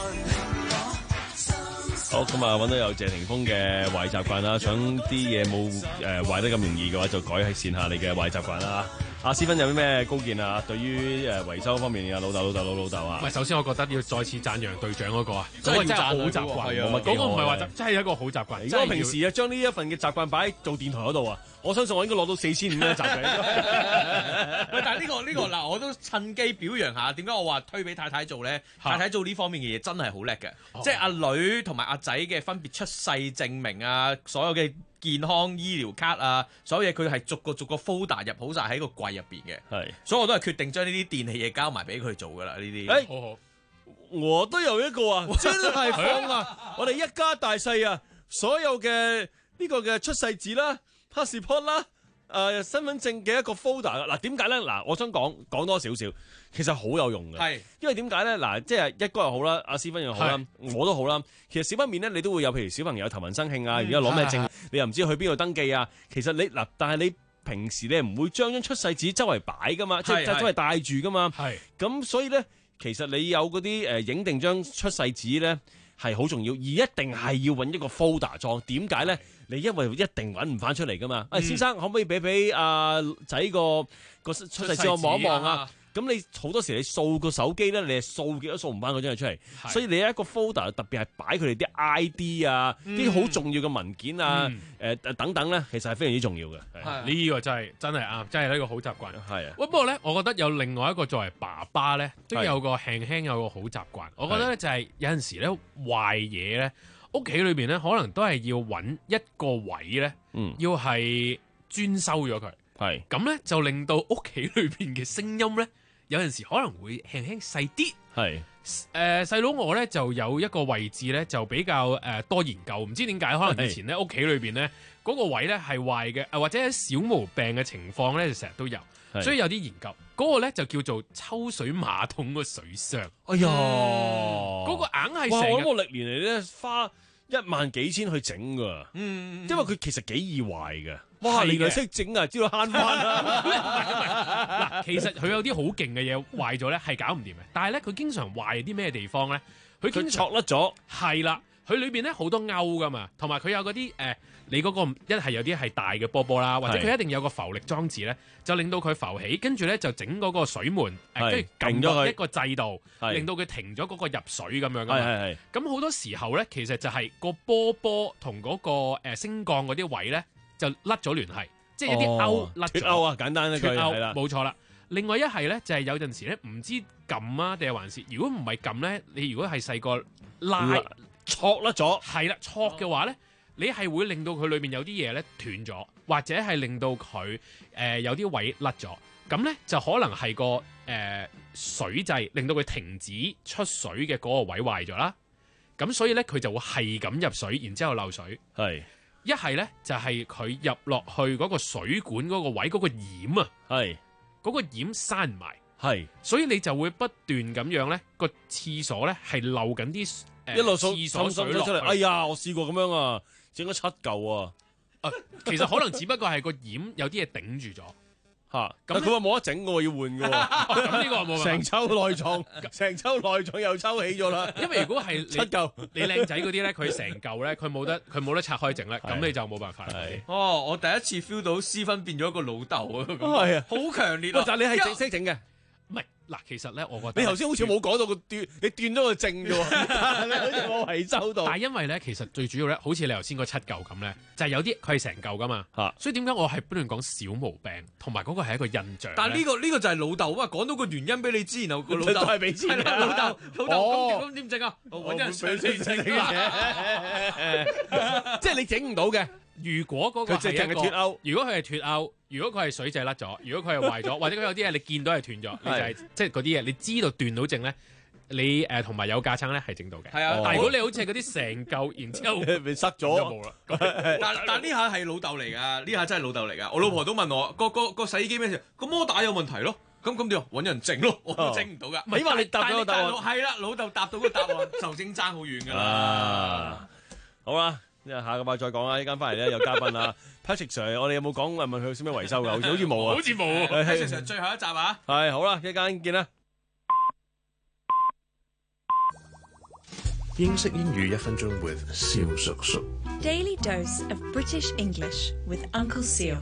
好咁啊！揾到有謝霆鋒嘅壞習慣啦，想啲嘢冇誒壞得咁容易嘅話，就改善下你嘅壞習慣啦。阿思芬有啲咩高見啊？對於誒維修方面嘅老豆老豆老老豆啊？ 唔係，首先我覺得要再次讚揚隊長嗰個啊，嗰個真係好習慣，嗰個唔係話真係一個好習慣。 如果我平時啊將呢一份嘅習慣擺喺做電台嗰度啊，我相信我應該攞到四千五一集嘅。 喂，但係呢個呢個嗱，我都趁機表揚下，點解我話推俾太太做咧？太太做呢方面嘅嘢真係好叻嘅，即係阿女同埋阿仔嘅分別出世證明啊，所有嘅健康醫療卡啊，所有嘢佢係逐個逐個 folder 入好晒喺個櫃入邊嘅。係，所以我都係決定將呢啲電器嘢交埋俾佢做噶啦。呢啲， 誒，好好，我都有一個啊，真係放啊！我哋一家大細啊，所有嘅呢個嘅出世紙啦、passport 啦、誒、呃、身份證嘅一個 folder。嗱，點解咧？嗱，我想講講多少少，其實好有用嘅。係，因為點解咧？嗱，即係一哥又好啦，阿思芬又好啦，我都好啦。其實少不免咧，你都會有譬如小朋友頭文生慶啊，而家攞咩證，你又唔知去邊度登記啊。其實你嗱，但係你平時你唔會將張出世紙周圍擺噶嘛，即係周圍帶住噶嘛。係，咁所以咧，其實你有嗰啲誒影定張出世紙咧係好重要，而一定係要揾一個 folder 裝。點解咧？ 你因為一定揾唔翻出嚟噶嘛。誒、 嗯先生可唔可以俾俾阿仔個個出世紙我望一望啊？咁你好多時你掃個手機咧，你係掃極都掃唔翻嗰張嘢出嚟，所以你有一個 folder 特別係擺佢哋啲 I D 啊，啲好、嗯、重要嘅文件啊，誒、嗯呃、等等咧，其實係非常之重要嘅。 呢個真係真係啱，真係呢個好習慣。 係啊， 喂，不過咧，我覺得有另外一個作為爸爸咧，都有個輕輕有個好習慣。我覺得咧就係有陣時咧壞嘢咧，屋企裏邊咧可能都係要揾一個位咧，嗯、要係專收咗佢。係咁咧，就令到屋企裏邊嘅聲音咧。有陣時可能會輕輕細啲，係誒細佬我咧就有一個位置咧就比較誒、呃、多研究，唔知點解可能以前咧屋企裏邊咧嗰個位咧係壞嘅，誒或者小毛病嘅情況咧就成日都有，所以有啲研究嗰、嗰個咧就叫做抽水馬桶個水箱。哎呀，嗰、嗰個硬係成日， 我諗我歷年嚟咧花一萬幾千去整噶，嗯，因為佢其實幾易壞嘅。哇！你又識整啊，知道慳翻啦。 嗱，其實佢有啲好勁嘅嘢壞咗咧，係搞唔掂嘅。但係咧，佢經常壞啲咩地方咧？佢經常錯甩咗。 係啦，佢裏邊咧好多勾噶嘛，同埋佢有嗰啲誒，你嗰、嗰個一係有啲係大嘅波波啦，或者佢一定有個浮力裝置咧，就令到佢浮起，跟住咧就整嗰個水門，跟住撳咗一個掣度，令到佢停咗嗰個入水咁樣噶嘛。係係係。咁好多時候咧，其實就係個波波同嗰個誒升降嗰啲位咧。就甩咗聯繫，即係有啲勾甩咗。脫勾啊，簡單一句係啦，冇錯啦。另外一係咧，就係、是、有陣時咧，唔知撳啊定係還是，如果唔係撳咧，你如果係細個拉戳甩咗， 係啦，戳嘅話咧，你係會令到佢裏邊有啲嘢咧斷咗，或者係令到佢誒、呃、有啲位甩咗。咁咧就可能係個誒、呃、水掣令到佢停止出水嘅嗰個位壞咗啦。咁所以咧佢就會係咁入水，然之後漏水。係。一係咧就係、是、佢入落去嗰個水管嗰個位嗰、那個掩啊，係嗰、那個掩閂唔埋，係所以你就會不斷咁樣咧個廁所咧係漏緊啲誒，一路廁所水落出嚟。 哎呀，我試過咁樣啊，整咗七嚿啊， 啊，其實可能只不過係個掩有啲嘢頂住咗。 吓，咁佢話冇得整嘅，要換嘅。咁呢個冇成抽內臟，成抽內臟又抽起咗啦。 因為如果係七嚿，你靚仔嗰啲咧，佢成嚿咧，佢冇得，佢冇得拆開整咧，咁你就冇辦法啦。 哦，我第一次 feel 到私芬變咗一個老豆啊！ 係啊， 好強烈啊！ 但係你係整識整嘅。 唔係嗱，其實咧，我覺得你頭先好似冇講到個斷，你斷咗個正嘅喎，你好似冇維修到。 但係因為咧，其實最主要咧，好似你頭先嗰七嚿咁咧，就係、是、有啲佢係成嚿噶嘛，所以點解我係不斷講小毛病，同埋嗰個係一個印象。 但係、這、呢個呢、這個就係老豆啊嘛，講到個原因俾你知，然後個老豆係俾錢， 係啦，老豆老豆咁咁點整啊？我揾人上先整嘅， 即係你整唔到嘅。 如果嗰個係一個脫鈎，如果佢係脫鈎，如果佢係水掣甩咗，如果佢係壞咗，或者佢有啲嘢你見到係斷咗，你就係、是、即係嗰啲嘢，你知道斷到正咧，你誒同埋有架撐咧係整到嘅。係啊，但係如果你好似係嗰啲成嚿，然之後咪塞咗， 就冇啦。 但但呢下係老豆嚟㗎，呢下真係老豆嚟㗎。我老婆都問我，個個個洗衣機咩事？個摩打有問題咯。咁咁點啊？揾人整咯，我都整唔到㗎。 起碼你答咗個答案。 係啦，老豆答到個答案，就正爭好遠㗎啦。 好啦。下個拜再講啦，呢間翻嚟咧有嘉賓啦，Patrick Sir， 我哋有冇講問佢有咩維修㗎？好似好似冇啊， 好似冇。 Patrick Sir 最後一集啊， 係好啦，一間見啦。 英式英語一分鐘 with 蕭叔叔。 Daily dose of British English with Uncle Seal。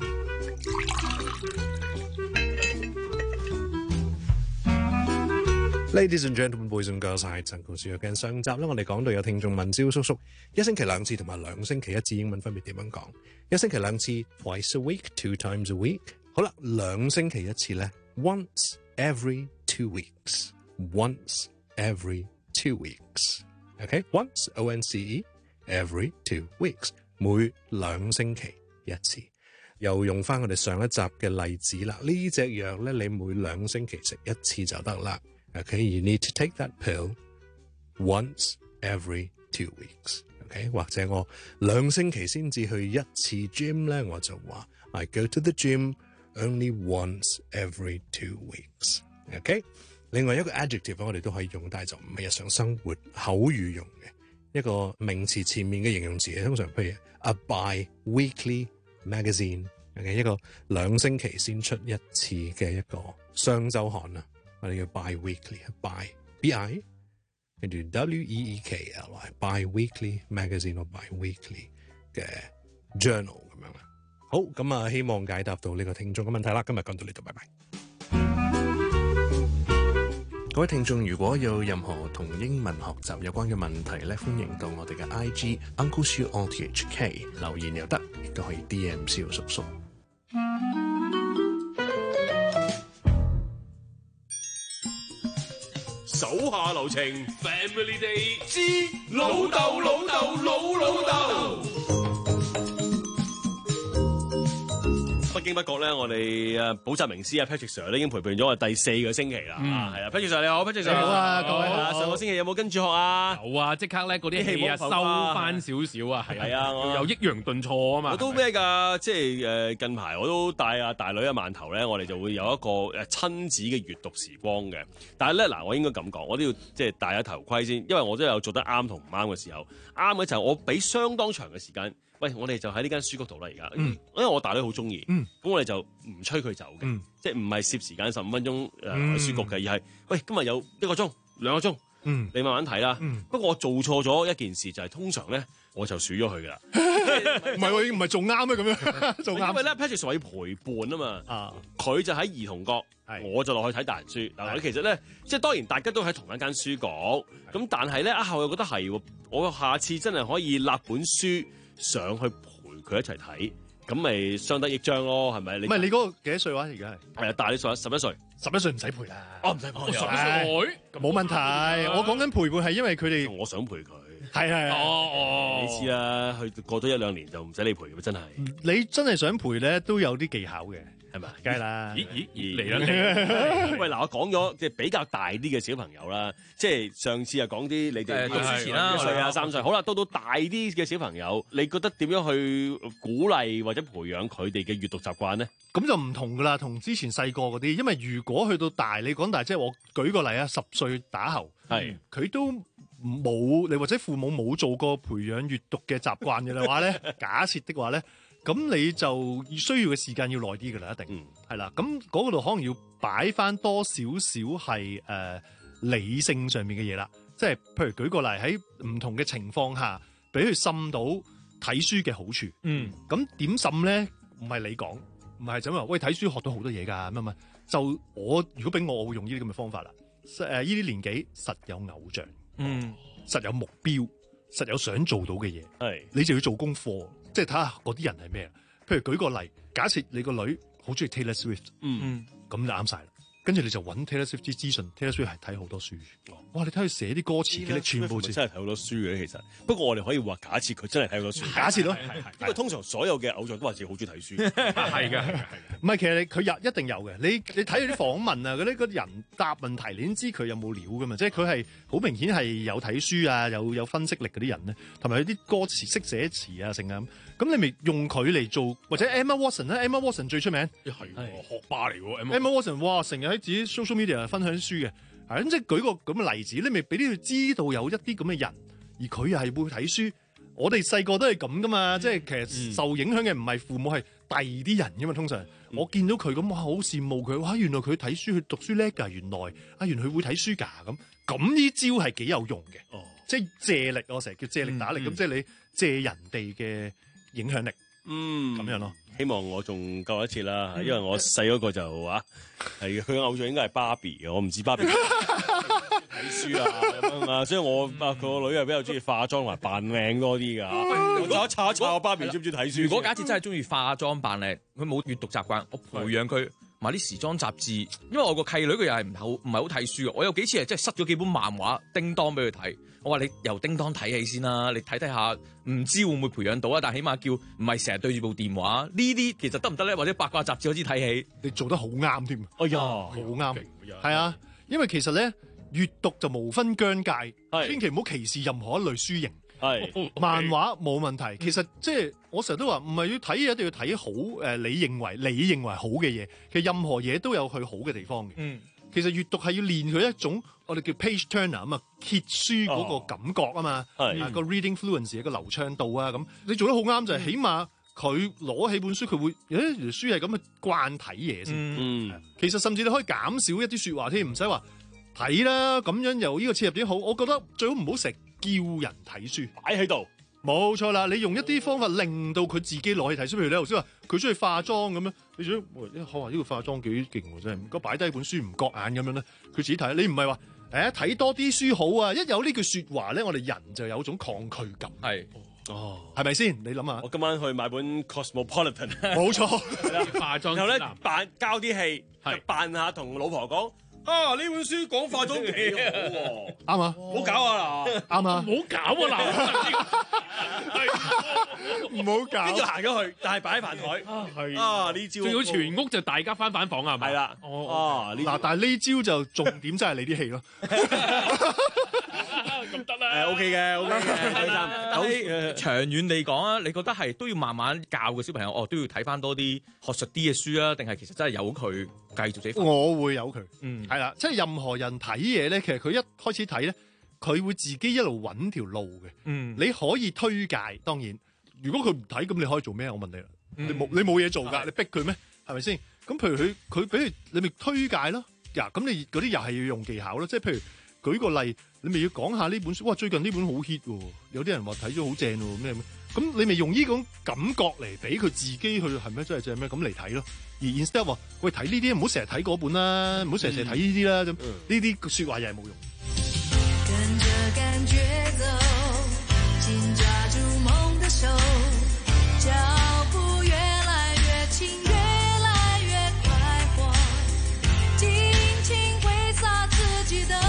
Ladies and gentlemen, boys and girls， 係陳故事嘅上集咧，我哋講到有聽眾問蕭叔叔，一星期兩次同埋兩星期一次英文分別點樣講？一星期兩次 twice a week, two times a week。好啦，兩星期一次咧 once every two weeks, once every two weeks。OK， once O N C E every two weeks， 每兩星期一次。又用翻我哋上一集嘅例子啦，呢隻藥咧你每兩星期食一次就得啦。Okay, you need to take that pill once every two weeks. Okay, 或者我兩星期先至去一次 gym 咧，我就話 I go to the gym only once every two weeks. Okay， 另外一個 adjective 我哋都可以用，但係就唔係日常生活口語用嘅一個名詞前面嘅形容詞，通常譬如 a bi-weekly magazine， okay， 一個兩星期先出一次嘅一個雙週刊啊。我哋叫 bi-weekly，bi bi 跟住 w e e k l y bi-weekly magazine 或 bi-weekly 嘅 journal 咁樣啦。好，咁啊，希望解答到呢個聽眾嘅問題啦。今日講到呢度，拜拜。各位聽眾，如果有任何同英文學習有關嘅問題咧，歡迎到我哋嘅 I G Uncle Siu O T H K 留言又得，亦都可以 D M 蕭叔叔。 手下留情 ，Family Day 之老豆老豆老老豆。不經不覺咧，我哋誒補習名師啊 Patrick Sir 咧已經陪伴咗我第四個星期啦。係啊 ，Patrick Sir 你好 ，Patrick Sir 好啊，各位好。 上個星期有冇跟住學啊？ 有啊，即刻咧嗰啲氣啊收翻少少啊，係啊，有抑揚頓挫啊嘛。 我都咩㗎？即係誒近排我都帶阿大女阿饅頭咧，我哋就會有一個誒親子嘅閱讀時光嘅。但係咧嗱，我應該咁講，我都要即係戴下頭盔先，因為我都有做得啱同唔啱嘅時候。啱嘅就係我俾相當長嘅時間。喂，我哋就喺呢間書局度啦，而家，嗯、因為我大女好中意，咁、嗯、我哋就唔催佢走嘅，嗯、即係唔係攝時間十五分鐘誒喺書局嘅，而係喂今日有一個鐘兩個鐘，嗯、你慢慢睇啦。嗯、不過我做錯咗一件事，就係、是、通常咧我就數咗佢噶啦， 唔係喎，唔係做啱咩咁樣？做啱， 因為咧 Patrick 話要陪伴啊嘛，佢、啊、就喺兒童角，我就落去睇大人書。嗱，其實咧，即係當然大家都喺同一間書局，咁但係咧啊，我又覺得係，我下次真係可以立本書。上去陪佢一齊睇，咁咪相得益彰咯，係咪？ 唔係你嗰個幾多歲話？而家係係啊，大你歲十一歲， 十一歲唔使陪啦。 哦，唔使陪， 十一歲冇問題。我講緊陪伴係因為佢哋， 我想陪佢。 係係。 哦哦，你知啦，去過多一兩年就唔使你陪嘅，真係。 你真係想陪咧，都有啲技巧嘅。係咪？梗係啦！ 咦咦咦嚟啦嚟！喂嗱，我講咗即係比較大啲嘅小朋友啦，即係上次啊講啲你哋讀書前啦，一歲啊三歲，好啦，到到大啲嘅小朋友，你覺得點樣去鼓勵或者培養佢哋嘅閱讀習慣咧？ 咁就唔同噶啦，同之前細個嗰啲，因為如果去到大，你講大，即係我舉個例啊，十歲打後，係佢都冇你或者父母冇做過培養閱讀嘅習慣嘅話咧，假設的話咧。咁你就需要嘅時間要耐啲㗎啦，一定係啦。咁嗰度可能要擺翻多少少係誒理性上面嘅嘢啦。即係譬如舉個例，喺唔同嘅情況下，俾佢滲到睇書嘅好處。嗯，咁點滲咧？唔係你講，唔係就咁話。喂，睇書學到好多嘢㗎，乜乜就我如果俾我，我會用呢啲咁嘅方法啦。誒，呢啲年紀實有偶像，嗯，實有目標，實有想做到嘅嘢。係，你就要做功課。即係睇下嗰啲人係咩啊？譬如舉個例，假設你個女好中意 Taylor Swift，嗯，咁就啱晒啦。跟住你就揾 Taylor Swift 啲資訊 ，Taylor Swift 係睇好多書。哇！你睇佢寫啲歌詞嘅，你全部真係睇好多書嘅其實。不過我哋可以話假設佢真係睇好多書。 假設咯， 因為通常所有嘅偶像都話自己好中意睇書。 係嘅，唔係其實佢有一定有嘅。你你睇佢啲訪問啊，嗰啲嗰啲人答問題，你先知佢有冇料噶嘛？即係佢係好明顯係有睇書啊，有有分析力嗰啲人咧，同埋佢啲歌詞識寫詞啊，成咁。咁你咪用佢嚟做，或者 Emma Watson 咧 ，Emma Watson 最出名， 係學霸嚟喎。 Emma Watson 哇，成日喺自己 social media 分享書嘅，係咁即係舉個咁嘅例子，你咪俾啲佢知道有一啲咁嘅人，而佢又係會睇書。我哋細個都係咁噶嘛，嗯、即係其實受影響嘅唔係父母，係第二啲人噶嘛。通常、嗯、我見到佢咁，哇，好羨慕佢，哇，原來佢睇書，佢讀書叻㗎，原來啊，原來佢會睇書㗎咁。咁呢招係幾有用嘅，哦、即係借力，我成日叫借力打力，咁、嗯、即係你借人哋嘅影響力，嗯，咁樣咯。 希望我仲夠一次啦，因為我細嗰個就話係佢嘅偶像應該係芭比嘅，我唔知芭比睇書啊咁樣啊，所以我啊佢個女係比較中意化妝同埋扮靚多啲噶。我查一查一查，芭比中唔中意睇書？ 如果假設真係中意化妝扮靚，佢冇閱讀習慣，我培養佢買啲時裝雜誌，因為我個契女佢又係唔好唔係好睇書嘅，我有幾次係真係塞咗幾本漫畫叮當俾佢睇。我話你由叮當睇起先啦，你睇睇下，唔知會唔會培養到啊？但係起碼叫唔係成日對住部電話，呢啲其實得唔得咧？或者八卦雜誌開始睇起， 你做得好啱添。哎呀，好啱，係啊，因為其實咧閱讀就無分疆界，千祈唔好歧視任何一類書型。係漫畫冇問題，其實即係我成日都話唔係要睇嘢一定要睇好誒，你認為你認為好嘅嘢，其實任何嘢都有佢好嘅地方嘅。嗯。其實閱讀係要練佢一種我哋叫 page turner 啊嘛，揭書嗰個感覺啊嘛，係個 reading fluency 一個流暢度啊咁，你做得好啱就係起碼佢攞起本書佢會誒條書係咁去慣睇嘢先。嗯，其實甚至你可以減少一啲説話添，唔使話睇啦，咁樣由呢個切入點好。我覺得最好唔好成日叫人睇書， 擺喺度。 冇錯啦，你用一啲方法令到佢自己攞去睇書，譬如你頭先話佢中意化妝咁樣，你想哇學話呢個化妝幾勁喎，真係唔該擺低本書唔覺眼咁樣咧，佢自己睇。你唔係話誒睇多啲書好啊，一有呢句説話咧，我哋人就有種抗拒感。 係。 哦，係咪先？你諗下， 我今晚去買本 Cosmopolitan， 冇錯， 化妝， 然後咧扮交啲戲，扮下同老婆講。啊！呢本書講化妝幾好喎， 啱啊！ 唔好搞啊嗱， 啱啊！ 唔好搞啊嗱， 唔好搞， 跟住行咗去，但係擺喺飯台。 係啊！呢招仲要全屋就大家翻反房啊，係咪？ 係啦。哦， 嗱，但係呢招就重點真係你啲戲咯。 咁得啦。 誒 OK 嘅 OK 嘅，咁長遠嚟講啊，你覺得係都要慢慢教個小朋友，哦都要睇翻多啲學術啲嘅書啊，定係其實真係由佢繼續自己？ 我會有佢， 嗯， 係啦，即係任何人睇嘢咧，其實佢一開始睇咧，佢會自己一路揾條路嘅。 嗯， 你可以推介，當然，如果佢唔睇，咁你可以做咩？我問你啦， 嗯、 你冇你冇嘢做㗎，你逼佢咩？係咪先？咁譬如佢佢俾你，你咪推介咯。呀，咁你嗰啲又係要用技巧咯，即係譬如。舉個例，你咪要講下呢本書。哇，最近呢本好 hit 喎，有啲人話睇咗好正喎，咩咩？咁你咪用呢種感覺嚟俾佢自己去係咩真係正咩咁嚟睇咯。而 instead 話喂睇呢啲，唔好成日睇嗰本啦，唔好成日成日睇呢啲啦。咁呢啲説話又係冇用。 跟着感覺走，緊抓住夢的手，腳步越來越輕，越來越快活，盡情揮灑自己的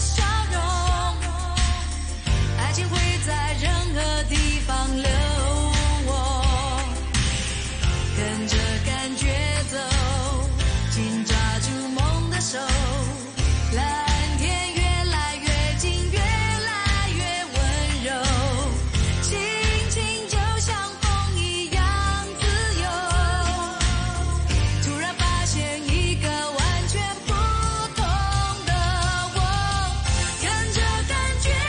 愛情會在任何地方留我，跟着感覺走，緊抓住夢的手，藍天越來越近，越來越溫柔，心情就像風一樣自由，突然發現一個完全不同的我，跟着感覺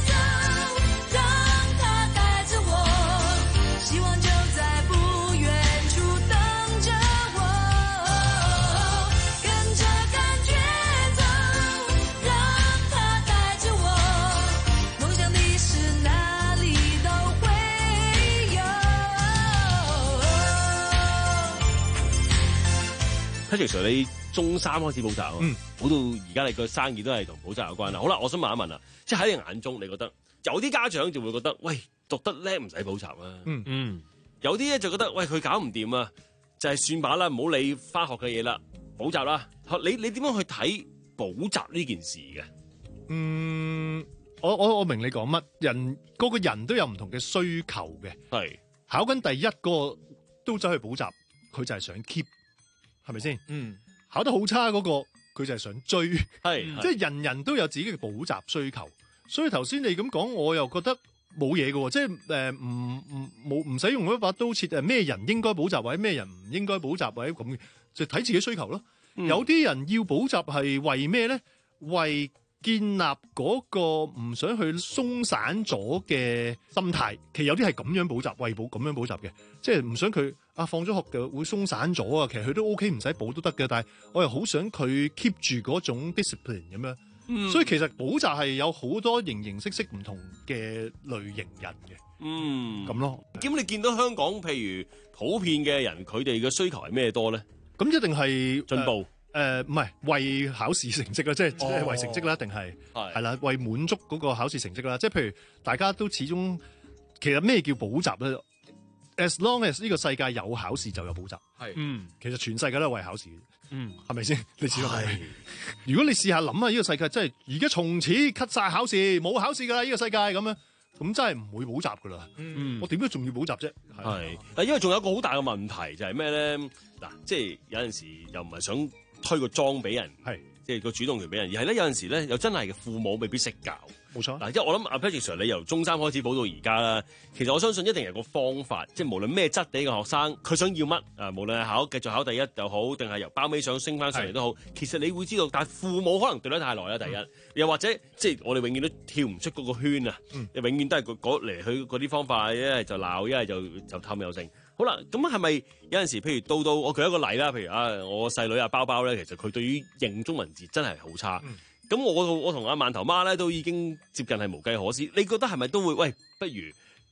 Patrick Sir， 你中三開始補習啊？嗯，好到而家你個生意都係同補習有關啦。好啦，我想問一問啊，即係喺你眼中，你覺得有啲家長就會覺得，喂，讀得叻唔使補習啊？ 嗯嗯，有啲咧就覺得，喂，佢搞唔掂啊，就係、是、算把啦，唔好理返學嘅嘢啦，補習啦。你你點樣去睇補習呢件事嘅？ 嗯，我我我明你講乜，人個個人都有唔同嘅需求嘅。 係考緊第一個都走去補習，佢就係想 keep。係咪先？ 嗯， 考得好差嗰、那個，佢就係想追， 係即係人人都有自己嘅補習需求。所以頭先你咁講，我又覺得冇嘢嘅，即係誒唔唔冇唔使用一把刀切誒咩人應該補習或者咩人唔應該補習或者咁，就睇自己需求咯。嗯、有啲人要補習係為咩咧？為建立嗰個唔想去鬆散咗嘅心態，其實有啲係咁樣補習，為補咁樣補習嘅，即係唔想佢啊放咗學就會鬆散咗啊。其實佢都 OK，唔使補都得嘅，但係我又好想佢 keep 住嗰種 discipline 咁樣。嗯、所以其實補習係有好多形形色色唔同嘅類型人嘅。 嗯， 咁咯。 咁你見到香港譬如普遍嘅人，佢哋嘅需求係咩多咧？ 咁一定係進步。 誒唔係為考試成績啦，即係即係為成績啦，定係係啦，為滿足嗰個考試成績啦。即係譬如大家都始終其實咩叫補習咧 ？As long as 呢個世界有考試就有補習。 係嗯，其實全世界都係為考試。 嗯， 係咪先？你試下睇。如果你試下諗下呢個世界真係而家從此 cut 晒考試，冇考試㗎啦！呢個世界咁樣，咁真係唔會補習㗎啦。 嗯， 我點解仲要補習啫？ 係，但因為仲有一個好大嘅問題就係咩咧？嗱，即係有陣時又唔係想推個裝俾人， 係即係個主動權俾人，而係咧有陣時咧又真係嘅父母未必識教。 冇錯。 嗱，即係我諗阿 Patrick Sir，你由中三開始補到而家啦，其實我相信一定有個方法，即係無論咩質地嘅學生，佢想要乜啊，無論係考繼續考第一又好，定係由包尾想升翻上嚟都好，其實你會知道，但係父母可能對得太耐啦，第一，嗯、又或者即係我哋永遠都跳唔出嗰個圈啊，嗯、永遠都係嗰嚟去嗰啲方法，一係就鬧，一係就就氹又成。好啦，咁係咪有陣時，譬如到到我舉一個例啦，譬如啊，我細女啊包包咧，其實佢對於認中文字真係好差。咁、嗯、我我同阿饅頭媽咧都已經接近係無計可施。你覺得係咪都會喂？不如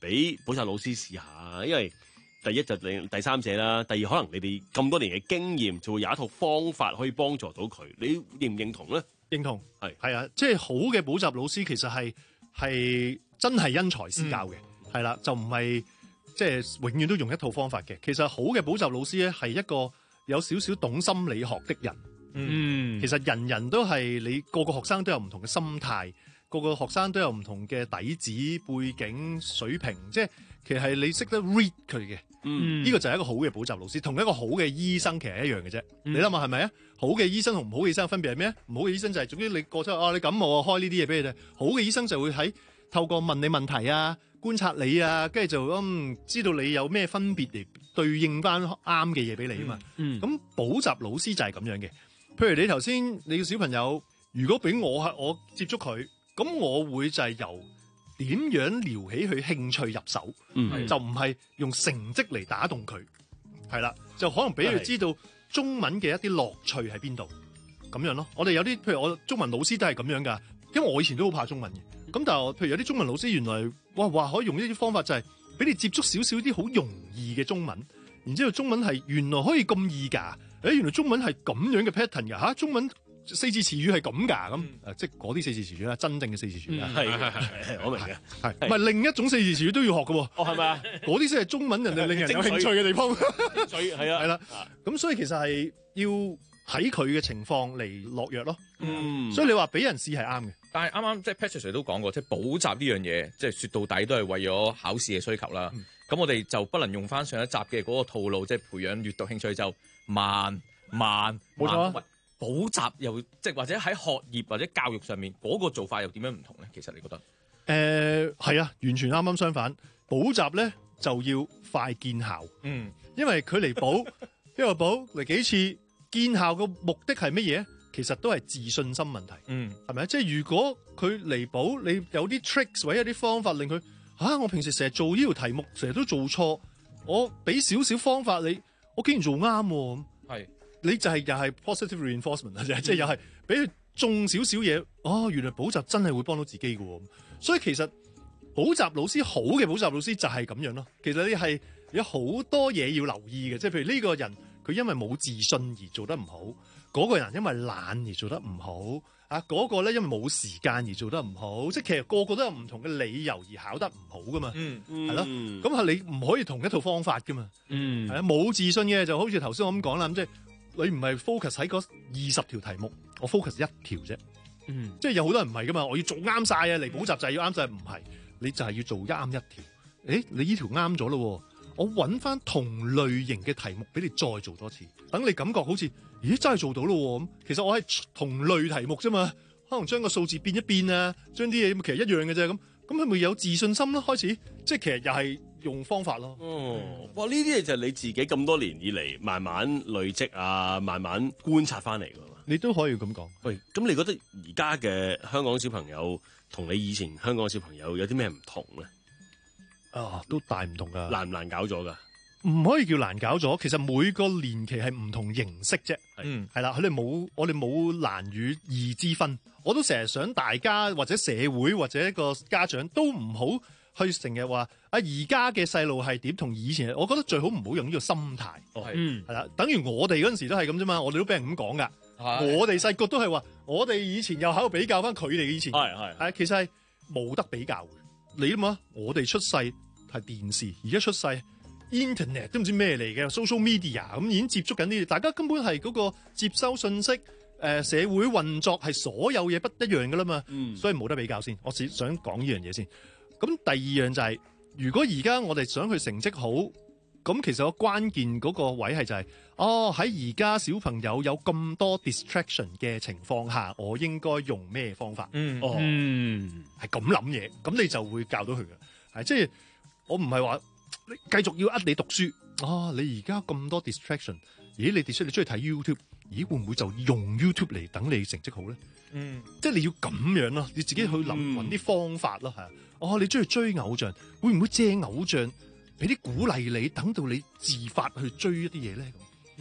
俾補習老師試下？因為第一就你第三者啦，第二可能你哋咁多年嘅經驗就會有一套方法可以幫助到佢，你認唔認同咧？ 認同係係啊，即係好嘅補習老師其實係係真係因材施教嘅，係啦、嗯，就唔係即係永遠都用一套方法嘅。其實好嘅補習老師咧係一個有少少懂心理學的人。嗯，其實人人都係你個個學生都有唔同嘅心態，個個學生都有唔同嘅底子、背景、水平，即係其實係你識得 read 佢嘅。嗯，呢個就係一個好嘅補習老師，同一個好嘅醫生其實係一樣嘅啫。嗯、你諗下係咪啊？好嘅醫生同唔好嘅醫生分別係咩？唔好嘅醫生就係、是、總之你過出去啊，你感冒啊，開呢啲嘢俾你哋。好嘅醫生就會喺透過問你問題啊，觀察你啊，跟住就嗯知道你有咩分別嚟對應翻啱嘅嘢俾你啊嘛。嗯，咁補習老師就係咁樣嘅。譬如你頭先你個小朋友，如果俾我係我接觸佢，咁我會就係由點樣撩起佢興趣入手，嗯、就唔係用成績嚟打動佢，係啦，就可能俾佢知道中文嘅一啲樂趣喺邊度，咁樣咯。我哋有啲譬如我中文老師都係咁樣噶，因為我以前都好怕中文嘅，咁但係譬如有啲中文老師原來哇話可以用呢啲方法，就係俾你接觸少少啲好容易嘅中文，然之後中文係原來可以咁易㗎。誒原來中文係咁樣嘅 pattern 㗎嚇，中文四字詞語係咁㗎咁，誒、嗯、即係嗰啲四字詞語啦，真正嘅四字詞語啦，係係係，我明嘅，係唔係另一種四字詞語都要學嘅喎？哦係咪啊？嗰啲先係中文人哋令人有興趣嘅地方，所以係啊，係啦，咁所以其實係要睇佢嘅情況嚟落藥咯。嗯，所以你話俾人試係啱嘅。 但係啱啱即係 Patrick Sir 都講過，即係補習呢樣嘢，即係説到底都係為咗考試嘅需求啦。咁、嗯、我哋就不能用翻上一集嘅嗰個套路，即係培養閱讀興趣就慢慢冇錯啊。補習又即係或者喺學業或者教育上面嗰、嗰個做法又點樣唔同咧？其實你覺得？誒係、呃、啊，完全啱啱相反。補習咧就要快見效。嗯，因為佢嚟補一個補嚟幾次見效嘅目的係乜嘢？其實都係自信心問題。嗯，係咪？即係如果佢嚟補，你有啲 tricks 或者有啲方法令佢嚇、啊，我平時成日做呢條題目，成日都做錯，我俾少少方法你，我竟然做啱喎。係。你就係又係 positive reinforcement 啊、嗯！即係又係俾佢種少少嘢，哦，原來補習真係會幫到自己嘅喎。所以其實補習老師好嘅補習老師就係咁樣咯。其實你係有好多嘢要留意嘅，即係譬如呢個人佢因為冇自信而做得唔好，嗰、嗰個人因為懶而做得唔好，啊嗰、嗰個咧因為冇時間而做得唔好，即係其實個個都有唔同嘅理由而考得唔好噶嘛。嗯嗯，係咯。咁係你唔可以同一套方法噶嘛。嗯，係啊，冇自信嘅就好似頭先我咁講啦，咁即係。你唔係 focus 喺嗰二十條題目，我 focus 一條啫。嗯，即係有好多人唔係噶嘛，我要做啱晒啊！嚟補習就係要啱晒，唔係，你就係要做啱一條。誒，你呢條啱咗咯，我揾翻同類型嘅題目俾你再做多次，等你感覺好似，咦真係做到咯咁。其實我係同類題目啫嘛，可能將個數字變一變啊，將啲嘢其實一樣嘅啫咁，咁佢咪有自信心咯？開始，即係其實又係。用方法咯。哦， 哇！呢啲嘢就係你自己咁多年以嚟慢慢累積啊，慢慢觀察翻嚟㗎嘛。 你都可以咁講。 喂，咁你覺得而家嘅香港小朋友同你以前香港小朋友有啲咩唔同咧？ 啊，都大唔同㗎。 難唔難搞咗㗎？ 唔可以叫難搞咗，其實每個年期係唔同形式啫。嗯，係啦，佢哋冇，我哋冇難與易之分。我都成日想大家或者社會或者一個家長都唔好。去成日話啊！而家嘅細路係點同以前？我覺得最好唔好用呢個心態。哦，係，係啦，等於我哋嗰陣時都係咁啫嘛。我哋都俾人咁講噶。我哋細個都係話，我哋以前又喺度比較翻佢哋嘅以前。係係係，其實係冇得比較嘅。你諗下，我哋出世係電視，而家出世 internet 都唔知咩嚟嘅 social media 咁已經接觸緊呢啲，大家根本係嗰個接收信息。誒，社會運作係所有嘢不一樣噶啦嘛。嗯，所以冇得比較先。我只想講呢樣嘢先。咁第二樣就係、是，如果而家我哋想佢成績好，咁其實個關鍵嗰個位係就係、是，哦喺而家小朋友有咁多 distraction 嘅情況下，我應該用咩方法？嗯，哦，係咁諗嘢，咁你就會教到佢嘅。係即係我唔係話你繼續要呃你讀書，哦，你而家咁多 distraction， 咦？你 distraction 你中意睇 YouTube， 咦？會唔會就用 YouTube 嚟等你成績好咧？嗯，即係你要咁樣咯，你自己去諗揾啲方法咯，係啊。哦，你中意追偶像，會唔會借偶像俾啲鼓勵你，等到你自發去追一啲嘢咧？咁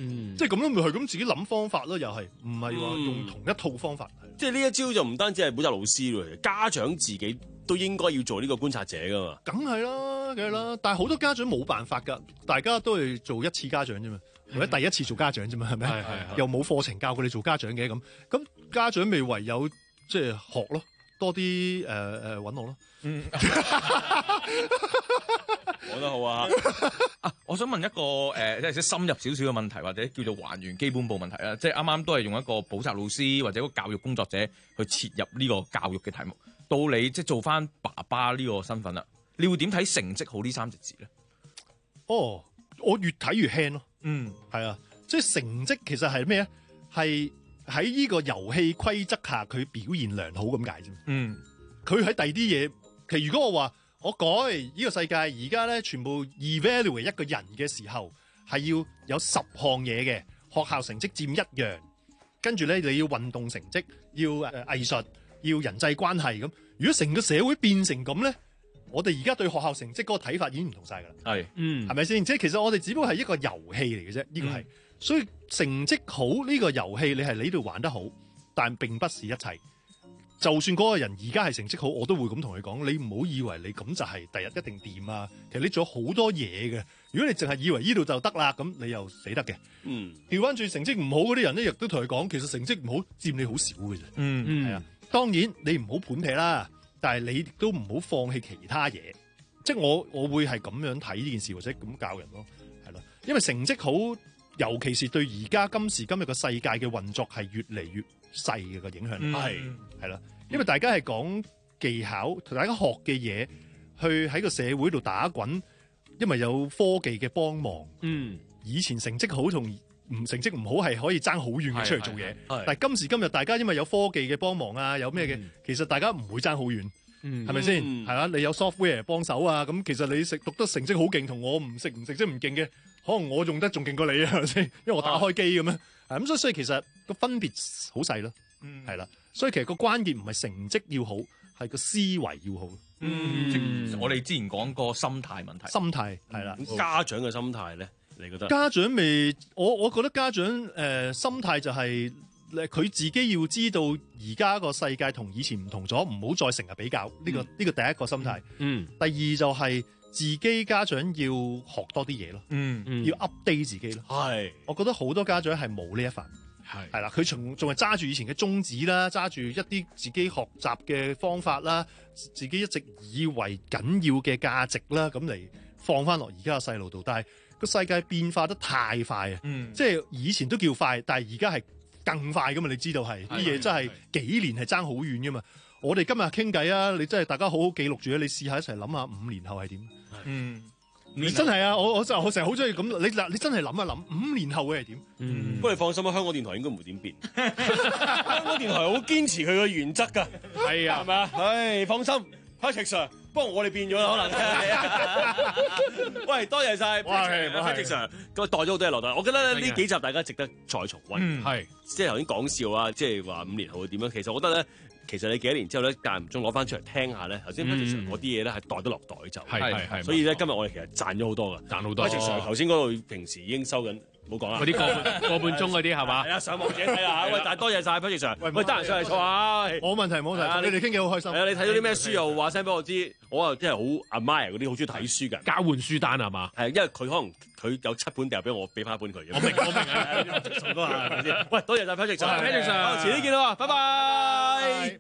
嗯， 即係咁樣咪係咁自己諗方法咯，又係唔係話用同一套方法？ 即係呢一招就唔單止係補習老師咯，家長自己都應該要做呢個觀察者噶嘛。 梗係啦，梗係啦，但係好多家長冇辦法㗎，大家都係做一次家長啫嘛，或者第一次做家長啫嘛，係咪？又冇課程教佢哋做家長嘅咁，咁家長咪唯有即係學咯，多啲誒誒揾我咯。嗯， 講得好啊！啊，我想問一個誒，即係深入少少嘅問題，或者叫做還原基本步問題啦。即係啱啱都係用一個補習老師或者一個教育工作者去切入呢個教育嘅題目。到你即係做翻爸爸呢個身份啦，你會點睇成績好呢三隻字咧？ 哦，我越睇越輕咯。 嗯， 係啊，即係成績其實係咩啊？係喺呢個遊戲規則下，佢表現良好咁解啫。 嗯， 佢喺第二啲嘢，其實如果我話我改呢個世界而家咧，全部 evaluate 一個人嘅時候，係要有十項嘢嘅，學校成績佔一樣，跟住咧你要運動成績，要誒藝術，要人際關係咁。如果成個社會變成咁咧，我哋而家對學校成績嗰個睇法已經唔同晒㗎啦。 係，嗯， 係咪先？即係其實我哋只不過係一個遊戲嚟嘅啫，呢個係。所以成績好呢個遊戲，你係你呢度玩得好，但並不是一切。就算嗰個人而家係成績好，我都會咁同佢講：你唔好以為你咁就係第日一定掂啊！其實你做好多嘢嘅。如果你淨係以為呢度就得啦，咁你又死得嘅。 嗯， 調翻轉成績唔好嗰啲人咧，亦都同佢講，其實成績唔好佔你好少嘅啫。 嗯嗯， 係啊。當然你唔好盤劈啦，但係你亦都唔好放棄其他嘢。即係我我會係咁樣睇呢件事，或者咁教人咯，係咯。因為成績好，尤其是對而家今時今日個世界嘅運作係越嚟越細嘅個影響力，係係啦。因為大家係講技巧，同大家學嘅嘢，去喺個社會度打滾。因為有科技嘅幫忙，嗯，以前成績好同唔成績唔好係可以爭好遠嘅出嚟做嘢，但係今時今日大家因為有科技嘅幫忙啊，有咩嘅，嗯、其實大家唔會爭好遠，係咪先？係啊，你有 software 幫手啊，咁其實你食讀得成績好勁，同我唔食唔成績唔勁嘅，可能我用得仲勁過你啊，係咪先？因為我打開機咁樣，咁所以所以其實個分別好細咯，係啦、嗯，所以其實個關鍵唔係成績要好，係個思維要好。 嗯，我哋之前講過心態問題， 心態係啦， 咁家長嘅心態咧，你覺得？ 家長未，我我覺得家長誒、呃、心態就係、是、佢自己要知道而家個世界同以前唔同咗，唔好再成日比較。呢、這個呢、嗯、個第一個心態。嗯。第二就係自己家長要學多啲嘢咯。嗯嗯。要 update 自己咯。係。我覺得好多家長係冇呢一份。係係啦，佢仲仲係揸住以前嘅宗旨啦，揸住一啲自己學習嘅方法啦，自己一直以為緊要嘅價值啦，咁嚟放翻落而家嘅細路度。但係個世界變化得太快啊！嗯、即係以前都叫快，但係而家係更快噶嘛？你知道係啲嘢真係幾年係爭好遠噶嘛？我哋今日傾偈啊，你真係大家好好記錄住啊！你試下一齊諗下五年後係點？嗯。你真係啊！我我就我成日好中意咁，你嗱你真係諗一諗，五年後會係點？ 嗯，不過你放心啊，香港電台應該唔會點變。香港電台好堅持佢個原則㗎。係啊，係咪啊？唉，放心 ，Patrick Sir。不過我哋變咗啦，可能。喂，多謝晒 Patrick Sir，咁帶咗好多嘢落嚟。我覺得呢幾集大家值得再重溫。係、嗯，即係頭先講笑啊，即係話五年後會點樣？其實我覺得咧。其實你幾多年之後咧，間唔中攞翻出嚟聽下咧，頭先 Patrick Sir 嗰啲嘢咧係袋得落袋就係係係，所以咧今日我哋其實賺咗好多噶，賺好多。Patrick Sir 頭先嗰度平時已經收緊，唔好講啦。嗰啲個半個半鐘嗰啲係嘛？係啊，上網自己睇下。喂，但係多謝晒 Patrick Sir。喂，得閒上嚟坐下。冇問題冇問題，你哋傾偈好開心。係啊，你睇到啲咩書又話聲俾我知，我啊真係好 admire 嗰啲好中意睇書㗎。交換書單係嘛？係，因為佢可能佢有七本掉俾我，俾翻一本佢。我明我明啊，送多下係咪先？喂，多謝晒 Patrick Sir。Patrick Sir，好，遲啲見啦，拜拜。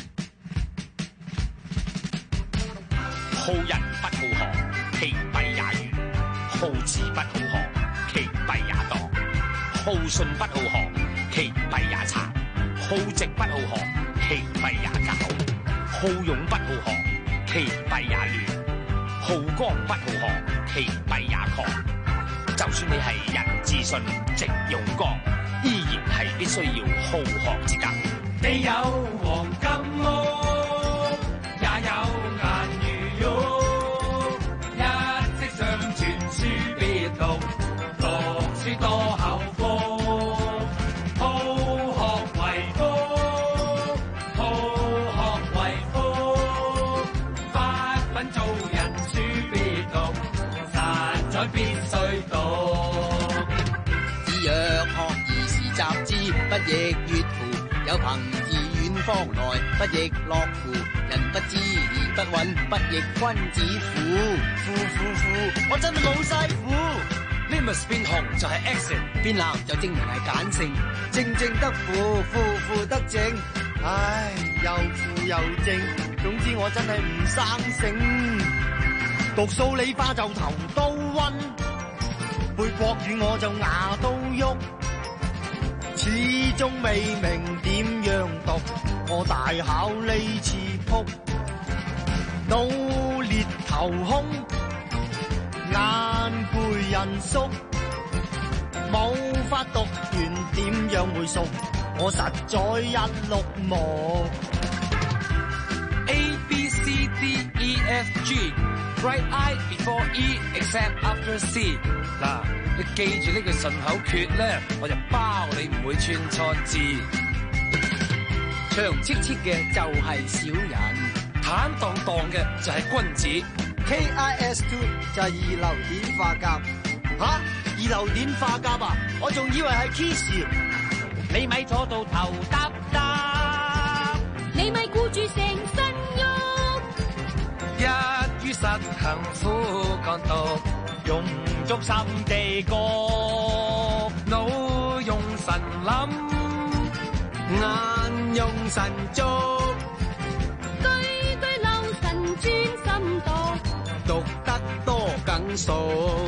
好人不好學，其弊也愚；好智不好學，其弊也惰；好信不好學，其弊也殘；好直不好學，其弊也狡；好勇不好學，其弊也亂；好剛不好學，其弊也狂。就算你係人自信、直用剛，依然係必須要好學之格。你有黃金屋，也有顏如玉。一息尚存，書必讀，讀書多口福。好學為福，好學為福。八品做人，書必讀，實在必須讀。子曰亦月乎？有朋自遠方來，不亦樂乎？人不知而不愠，不亦君子乎？乎乎乎！我真係冇晒符。Limus 變紅就係 accent， 變藍就證明係簡稱，正正得負，負負得正。唉，又負又正，總之我真係唔生性。讀數理化就頭都暈，背國語我就牙都喐，始終未明點樣讀，我大考呢次撲，腦裂頭空，眼背人縮，冇法讀完點樣會熟，我實在一碌木。 A B C D E F G Right eye before E except after C 嗱，你記住呢句順口訣咧，我就包你唔會串錯字。 長戚戚嘅就係小人， 坦蕩蕩嘅就係君子。 K I S two 就係二硫碘化鉀。吓、啊，二硫碘化鉀啊！我仲以為係 kiss。 你咪坐到頭耷耷， 你咪顧住成身喐。 一於實行苦幹道，用足心地過，腦用神諗，眼用神做， 句句留神專心讀， 讀得多更熟。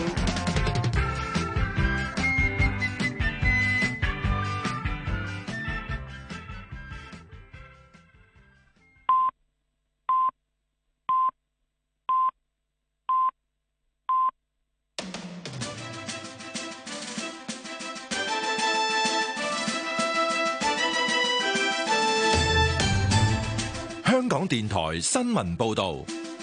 香港電台新聞報導，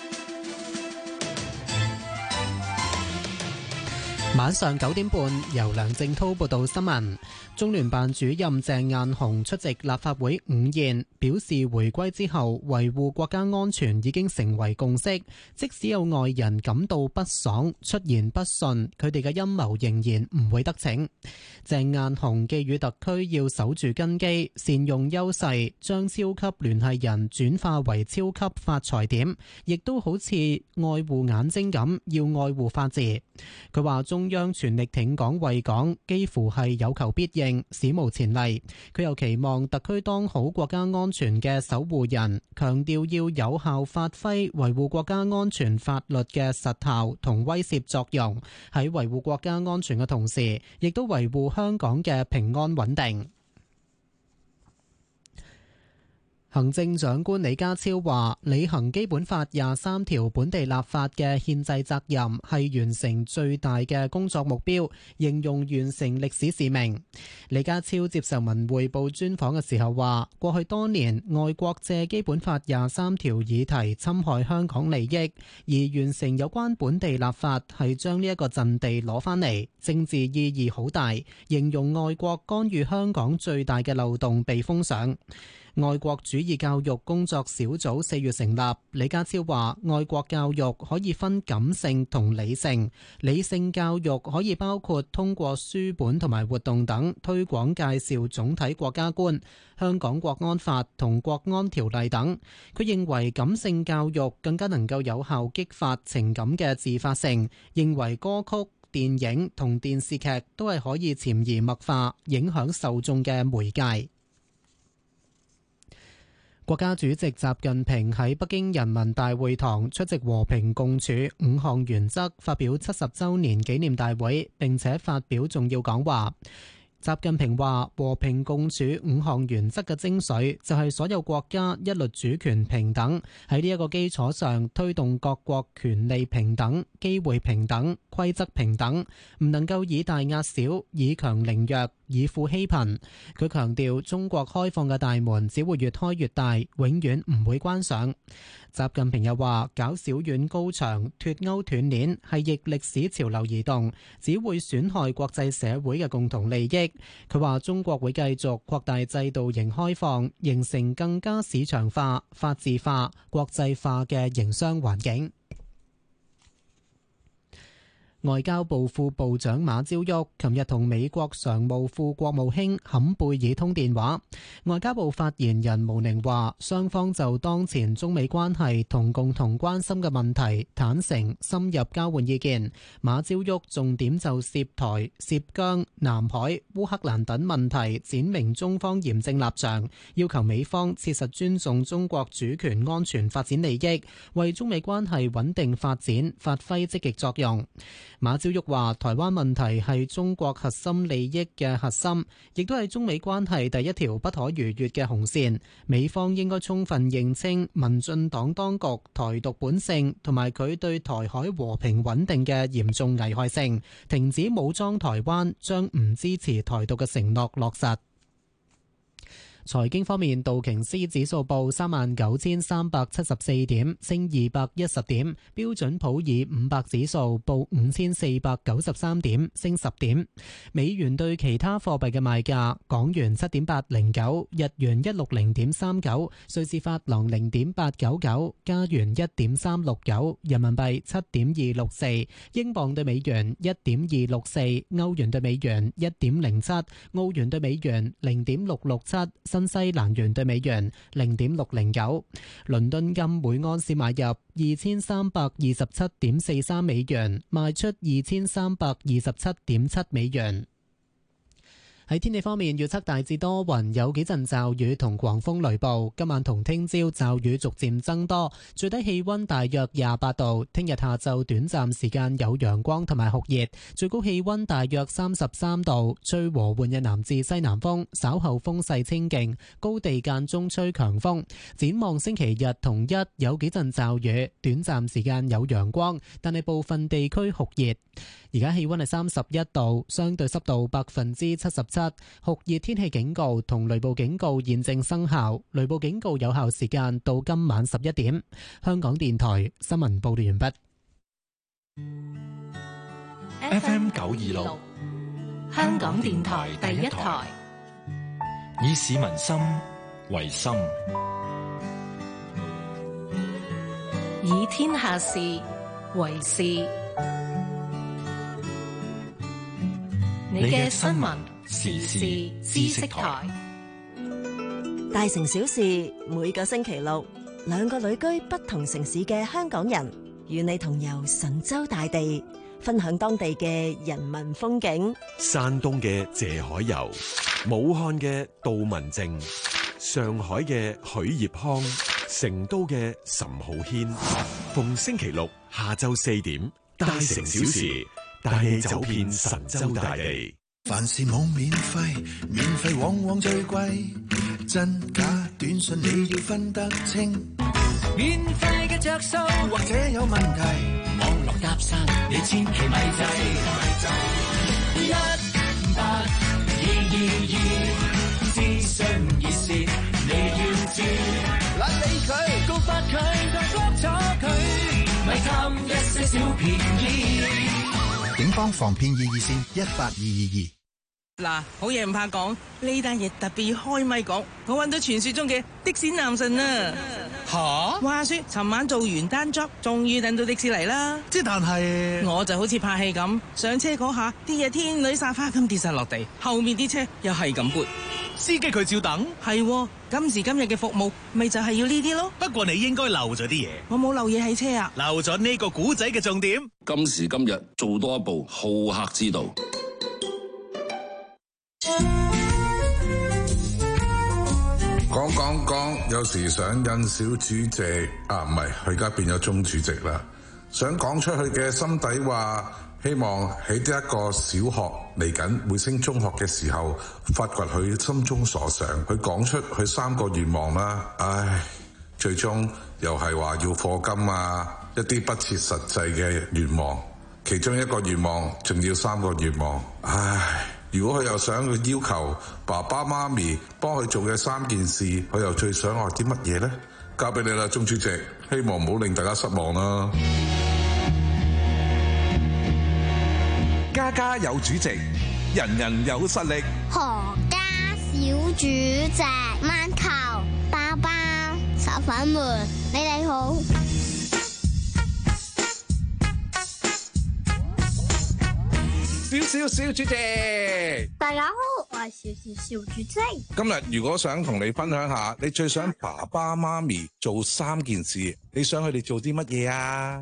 晚上九點半，由梁正滔報道新聞。中聯辦主任鄭雁雄出席立法會午宴，表示回歸之後維護國家安全已經成為共識，即使有外人感到不爽、出言不遜，佢哋嘅陰謀仍然唔會得逞。鄭雁雄寄語特區要守住根基，善用優勢，將超級聯繫人轉化為超級發財點，亦都好似愛護眼睛咁，要愛護法治。佢話中央全力挺港衛港，幾乎係有求必應，史無前例。佢又期望特區當好國家安全嘅守護人，強調要有效發揮維護國家安全法律嘅實效同威懾作用，喺維護國家安全嘅同時，亦都維護香港嘅平安穩定。行政長官李家超話，履行基本法廿三條本地立法嘅憲制責任係完成最大嘅工作目標，形容完成歷史使命。李家超接受文匯報專訪嘅時候話，過去多年外國借基本法廿三條議題侵害香港利益，而完成有關本地立法係將呢一個陣地攞返嚟，政治意義好大，形容外國干預香港最大嘅漏洞被封上。愛國主義教育工作小組四月成立，李家超話愛國教育可以分感性同理性，理性教育可以包括通過書本同埋活動等推廣介紹總體國家觀、香港國安法同國安條例等。佢認為感性教育更加能夠有效激發情感嘅自發性，認為歌曲、電影同電視劇都係可以潛移默化影響受眾嘅媒介。國家主席習近平喺北京人民大會堂出席和平共處五項原則發表七十週年紀念大會，並且發表重要講話。習近平話：和平共處五項原則嘅精髓就係所有國家一律主權平等，喺呢一個基礎上推動各國權利平等、機會平等、規則平等，唔能夠以大壓小、以強凌弱、以富欺貧。佢強調，中國開放嘅大門只會越開越大，永遠唔會關上。習近平又話：搞小院高牆、脫鈎斷鏈係逆歷史潮流而動，只會損害國際社會嘅共同利益。佢話中國會繼續擴大制度型開放，形成更加市場化、法治化、國際化嘅營商環境。 外交部副部長馬朝旭琴日同美國常務副國務卿坎貝爾通電話。外交部發言人毛寧話，雙方就當前中美關係同共同關心嘅問題坦誠深入交換意見。馬朝旭重點就涉台、涉疆、南海、烏克蘭等問題闡明中方嚴正立場，要求美方切實尊重中國主權、安全、發展利益，為中美關係穩定發展發揮積極作用。馬朝旭話，台灣問題係中國核心利益嘅核心，亦都係中美關係第一條不可逾越嘅紅線。美方應該充分認清民進黨當局台獨本性同埋佢對台海和平穩定嘅嚴重危害性，停止武裝台灣，將唔支持台獨嘅承諾落實。財經方面，道瓊斯指數報三萬九千三百七十四點，升二百一十點；標準普爾五百指數報五千四百九十三點，升十點。美元對其他貨幣嘅賣價：港元七點八零九，日元一六零點三九，瑞士法郎零點八九九，加元一點三六九，人民幣七點二六四，英鎊對美元一點二六四，歐元對美元一點零七，澳元對美元零點六六七。新西蘭元對美元零點六零九，倫敦金每安士買入二千三百二十七點四三美元，賣出二千三百二十七點七美元。喺天氣方面，預測大致多雲，有幾陣驟雨同狂風雷暴。今晚同聽朝驟雨逐漸增多，最低氣溫大約廿八度。聽日下晝短暫時間有陽光同埋酷熱，最高氣溫大約三十三度，吹和緩嘅南至西南風，稍後風勢清勁，高地間中吹強風。展望星期日同一有幾陣驟雨，短暫時間有陽光，但係部分地區酷熱。而家氣溫係三十一度，相對濕度百分之七十七，酷熱天氣警告同雷暴警告現正生效，雷暴警告有效時間到今晚十一點。香港電台新聞報道完畢。 F M 九二六，香港電台第一台， 以市民心為心， 以天下事為事。你嘅新聞時事知識台， 大城小事，每個星期六，兩個旅居不同城市嘅香港人，與你同遊神州大地，分享當地嘅人文風景。 山東嘅謝海游，武漢嘅杜文靜，上海嘅許業康，成都嘅岑浩軒。逢星期六下晝四點，大城小事，帶你走遍神州大地。 凡事冇免費，免費往往最貴，真假短信你要分得清。免費嘅着數或者有問題，網絡搭訕你千祈咪制咪制。一八二二二諮詢熱線你要知，懶理佢，告發佢，再 block 咗佢，咪貪一些小便宜。警方防騙易熱線一八二二二。 嗱，好嘢唔怕講，呢單嘢特別要開咪講，我揾到傳說中嘅的士男神啊！吓？話說尋晚做完單 job，終於等到的士嚟啦。即但係我就好似拍戲咁，上車嗰下啲嘢天女撒花咁跌晒落地，後面啲車又係咁撥，司機佢照等。係，今時今日嘅服務咪就係要呢啲咯。不過你應該漏咗啲嘢。我冇漏嘢喺車啊，漏咗呢個古仔嘅重點。 今時今日做多一步，好客之道。 講講講，有時想印小主席啊，唔係，佢而家變咗鐘主席啦。想講出去嘅心底話，希望喺呢一個小學嚟緊會升中學嘅時候，發掘佢心中所想，佢講出佢三個願望啦。唉，最終又係話要課金啊，一啲不切實際嘅願望。其中一個願望仲要三個願望，唉。如果佢又想去要求爸爸媽咪幫佢做嘅三件事，佢又最想話啲乜嘢呢？交俾你啦，鍾主席，希望唔好令大家失望啦。 家家有主席，人人有實力。 何家小主席，饅頭、包包、炒粉們，你哋好。 小小小主席。 大家好，我係小小小主席。 今日如果想同你分享下，你最想爸爸媽咪做三件事，你想佢哋做啲乜嘢啊？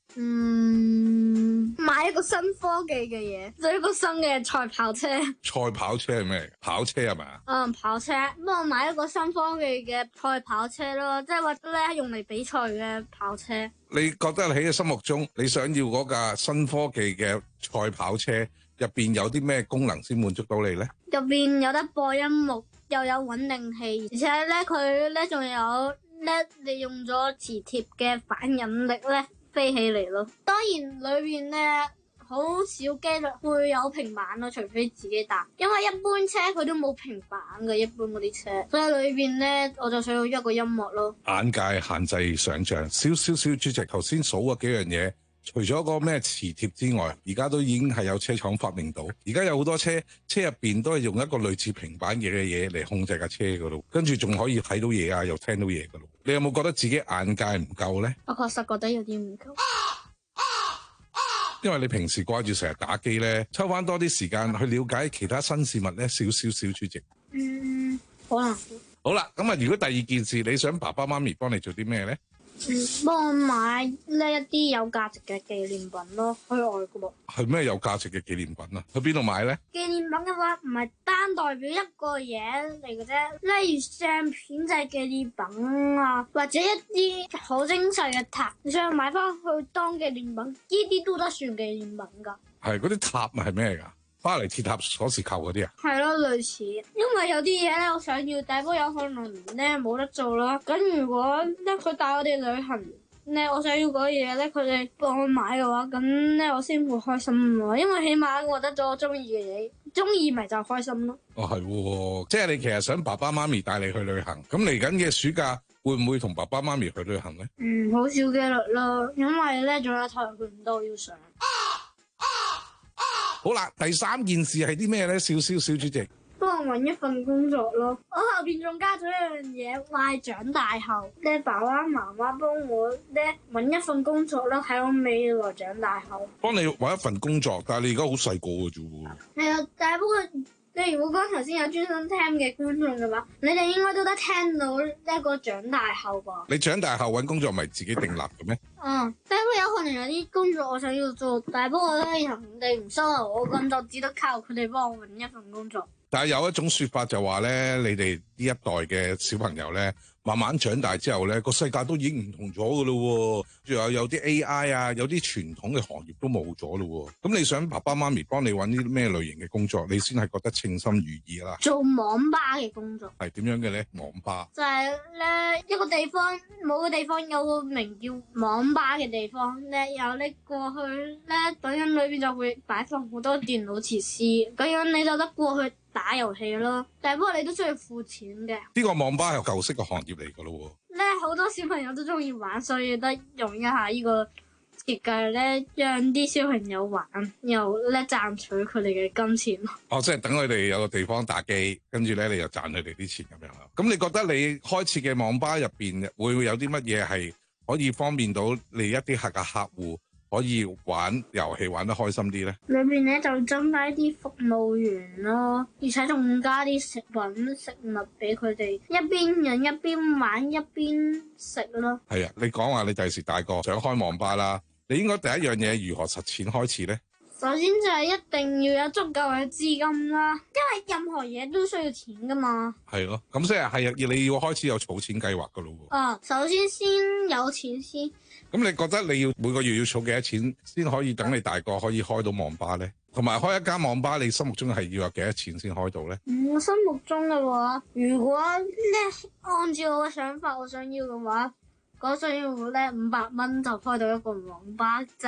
嗯，買一個新科技嘅嘢，做一個新嘅賽跑車。 賽跑車係咩？跑車係咪啊？ 嗯，跑車。咁我買一個新科技嘅賽跑車咯，即係或者咧用嚟比賽嘅跑車。 你覺得喺你心目中，你想要嗰架新科技嘅賽跑車入邊有啲咩功能先滿足到你呢？ 入邊有得播音樂，又有穩定器，而且咧佢咧仲有咧利用咗磁貼嘅反引力咧飛起嚟咯。當然裏邊咧好少機率會有平板咯，除非自己搭，因為一般車佢都冇平板嘅，一般嗰啲車，所以裏邊咧我就想要一個音樂咯。 眼界限制想像，小小小主席頭先數嗰幾樣嘢。除咗個咩磁貼之外，而家都已經係有車廠發明到。而家有好多車，車入邊都係用一個類似平板嘅嘢嚟控制架車嗰度，跟住仲可以睇到嘢啊，又聽到嘢噶咯。你有冇覺得自己眼界唔夠呢？ 我確實覺得有啲唔夠， 因為你平時掛住成日打機呢，抽翻多啲時間去了解其他新事物呢。小小小主席， 嗯，可能。 好啦，咁啊，如果第二件事你想爸爸媽咪幫你做啲咩呢？ 嗯，幫我買呢一啲有價值嘅紀念品咯，去外國。 係咩有價值嘅紀念品啊？去邊度買呢？ 紀念品嘅話唔係單代表一個嘢嚟嘅啫，例如相片就係紀念品啊，或者一啲好精細嘅塔，你想買翻去當紀念品，呢啲都得算紀念品噶。 係嗰啲塔係咩嚟噶？巴黎鐵塔鎖匙扣嗰啲啊？ 係咯，類似。因為有啲嘢咧，我想要，但不過有可能咧冇得做啦。咁如果咧佢帶我哋旅行咧，我想要嗰嘢咧，佢哋幫我買嘅話，咁咧我先會開心喎。因為起碼我得咗我中意嘅嘢，中意咪就開心咯。 哦，係喎，即係你其實想爸爸媽咪帶你去旅行。咁嚟緊嘅暑假會唔會同爸爸媽咪去旅行咧？ 嗯，好少機率咯，因為咧仲有跆拳道要上。 好啦，第三件事係啲咩咧？小小小主席， 幫我揾一份工作咯。我後邊仲加咗一樣嘢，話係長大後咧，爸爸媽媽幫我咧揾一份工作咯，喺我未來長大後。幫你揾一份工作，但係你而家好細個嘅啫喎。 係啊，但係不過你如果剛頭先有專心聽嘅觀眾嘅話，你哋應該都得聽到一個長大後噃。 你長大後揾工作唔係自己訂立嘅咩？ 嗯，但係不過有可能有啲工作我想要做，但係不過咧人哋唔收留我，咁就只得靠佢哋幫我揾一份工作。 但係有一種說法就話咧，你哋呢一代嘅小朋友咧，慢慢長大之後咧，個世界都已經唔同咗噶咯，仲有有啲 A I 啊，有啲傳統嘅行業都冇咗咯。咁你想爸爸媽咪幫你揾啲咩類型嘅工作，你先係覺得稱心如意啦？ 做網吧嘅工作係點樣嘅咧？網吧就係咧一個地方，某個地方有個名叫網吧嘅地方咧，有你過去咧，咁樣裏邊就會擺放好多電腦設施，咁樣你就得過去打遊戲咯，但係不過你都需要付錢嘅。 呢個網吧係舊式嘅行業嚟噶咯。 咧好多小朋友都中意玩，所以得用一下呢個設計咧，讓啲小朋友玩，又咧賺取佢哋嘅金錢。 哦，即係等佢哋有個地方打機，跟住咧你又賺佢哋啲錢咁樣啦。咁你覺得你開設嘅網吧入邊會唔會有啲乜嘢係可以方便到你一啲客嘅客戶？可以玩遊戲玩得開心啲咧？ 裏邊咧就增加啲服務員咯，而且仲加啲食品食物俾佢哋，一邊人一邊玩一邊食咯。 係啊，你講話你第時大個想開網吧啦，你應該第一樣嘢如何實踐開始咧？ 首先就係一定要有足夠嘅資金啦，因為任何嘢都需要錢噶嘛。 係咯，咁即係係要你要開始有儲錢計劃噶咯喎。 啊，首先先有錢先。咁你覺得你要每個月要儲幾多錢先可以等你大個可以開到網吧咧？同埋開一間網吧，你心目中係要有幾多錢先開到咧？ 我心目中嘅話，如果咧按照我嘅想法，我想要嘅話，我想要咧五百蚊就開到一個網吧站。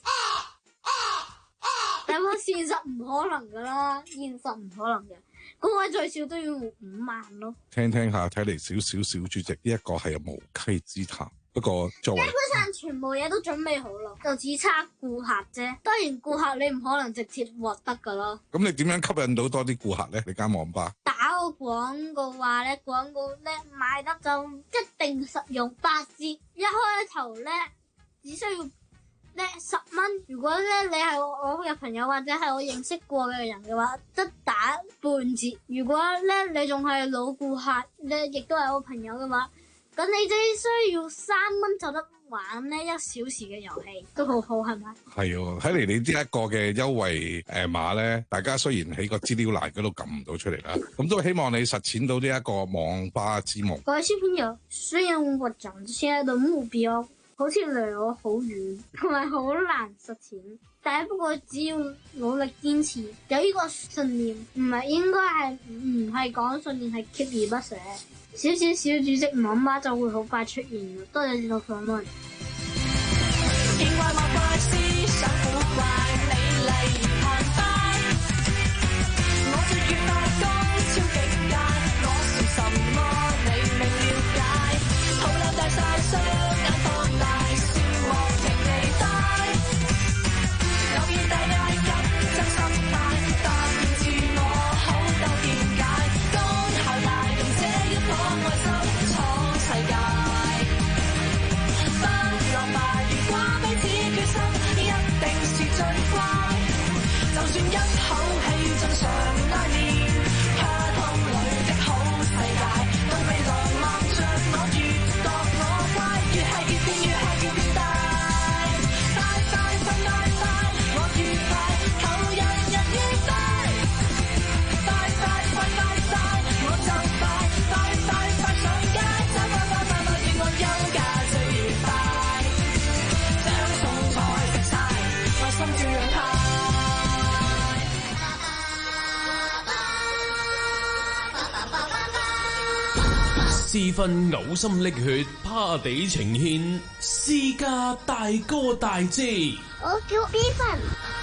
但係現實唔可能噶啦，現實唔可能嘅，嗰位最少都要五萬咯。 聽聽下，睇嚟小小小主席呢一個係有無稽之談。不過作為基本上全部嘢都準備好咯，就只差顧客啫。當然顧客你唔可能直接獲得噶咯。 咁你點樣吸引到多啲顧客咧？你間網吧打個廣告話咧，廣告咧賣得就一定實用，八折。一開頭咧只需要咧十蚊，如果咧你係我嘅朋友或者係我認識過嘅人嘅話，得打半折。如果咧你仲係老顧客咧，亦都係我朋友嘅話，咁你只需要三蚊就得玩呢一小時嘅遊戲，都好好係咪？ 係喎，睇嚟你呢一個嘅優惠誒碼咧，大家雖然喺個資料欄嗰度撳唔到出嚟啦，咁都希望你實踐到呢一個網吧之夢。 各位小朋友，雖然我長住現在嘅目標好似離我好遠，同埋好難實踐，但係不過只要努力堅持，有呢個信念，唔係應該係唔係講信念，係鍥而不捨。小小小主席網吧就會好快出現。多謝呢個訪問。 私分嘔心瀝血，趴地呈獻，私家大哥大姐。 我叫 B 分。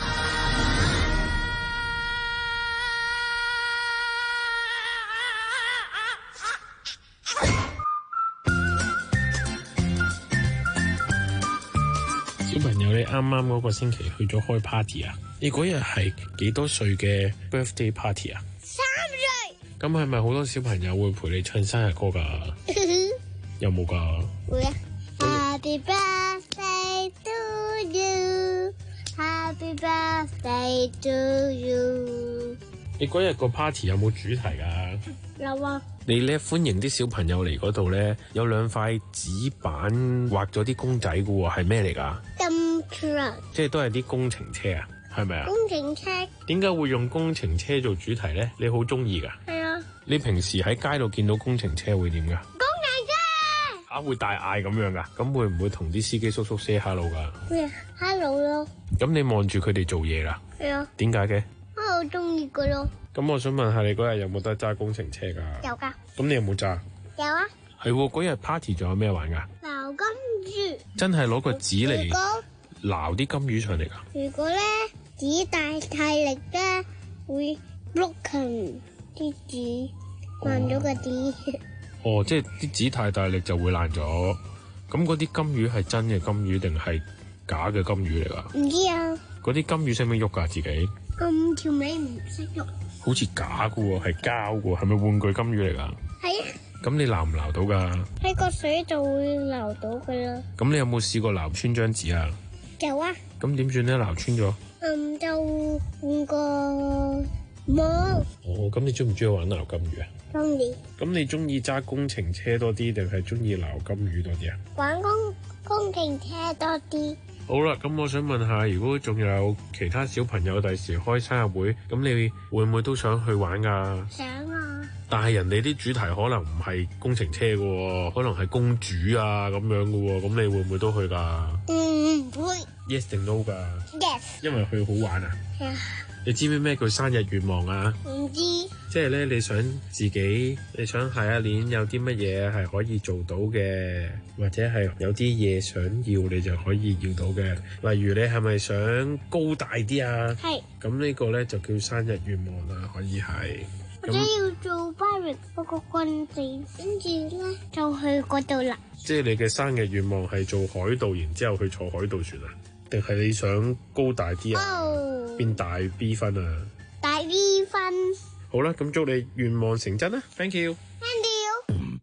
小朋友，你啱啱嗰個星期去咗開 party 啊？你嗰日係幾多歲嘅 birthday party 啊？ 三歲。 咁係咪好多小朋友會陪你唱生日歌㗎？有冇㗎？ 會啊。Happy birthday to you, Happy birthday to you。 你嗰日個 party 有冇主題㗎？ 有啊。 你咧歡迎啲小朋友嚟嗰度咧，有兩塊紙板畫咗啲公仔㗎喎，係咩嚟㗎？ Dump truck。 即係都係啲工程車啊，係咪啊？ 工程車。點解會用工程車做主題咧？你好中意㗎？ 係啊。 你平時喺街度見到工程車會點㗎？ 工程車。 嚇、啊、會大嗌咁樣㗎？咁會唔會同啲司機叔叔 say hello 㗎？ 會 hello 咯。 咁你望住佢哋做嘢啦？ 係啊。 點解嘅？ 我好中意佢咯。 咁我想問下你嗰日有冇得揸工程車㗎？ 有㗎。 咁你有冇揸？ 有啊。 係喎，嗰日 party 仲有咩玩㗎？ 撈金魚。 真係攞個紙嚟撈啲金魚上嚟㗎？ 如果咧紙大太力咧，會 broken 啲紙爛咗個紙。 哦，即係啲紙太大力就會爛咗。咁嗰啲金魚係真嘅金魚定係假嘅金魚嚟㗎？ 唔知啊。 嗰啲金魚識唔識喐㗎？自己？ 咁條尾唔識喐。 好似假㗎喎，係膠㗎喎，係咪玩具金魚嚟㗎？ 係啊。 咁你撈唔撈到㗎？ 喺個水就會撈到㗎啦。 咁你有冇試過撈穿張紙啊？ 有啊。 咁點算咧？撈穿咗？ 嗯，就換個網。 哦，咁你中唔中意玩撈金魚啊？ 中意。 咁你中意揸工程車多啲，定係中意撈金魚多啲啊？ 玩工工程車多啲。 好啦，咁我想問下，如果仲有其他小朋友第時開生日會，咁你會唔會都想去玩㗎？ 想啊！ 但係人哋啲主題可能唔係工程車㗎喎，可能係公主啊咁樣㗎喎，咁你會唔會都去㗎？ 唔會。 Yes 定 no 㗎 ？Yes。 因為佢好玩啊。 係啊。 你知唔知咩叫生日願望啊？ 唔知。 即係咧，你想自己，你想下一年有啲乜嘢係可以做到嘅，或者係有啲嘢想要，你就可以要到嘅。例如你係咪想高大啲啊？係。咁呢個咧就叫生日願望啦，可以係。 或者要做 Barry 嗰個棍子，跟住咧就去嗰度啦。 即係你嘅生日願望係做海盜，然之後去坐海盜船啊？定係你想高大啲啊？哦。變大 B 分啊？ 大 B 分。 好啦，咁祝你願望成真啦 ！Thank you。 Thank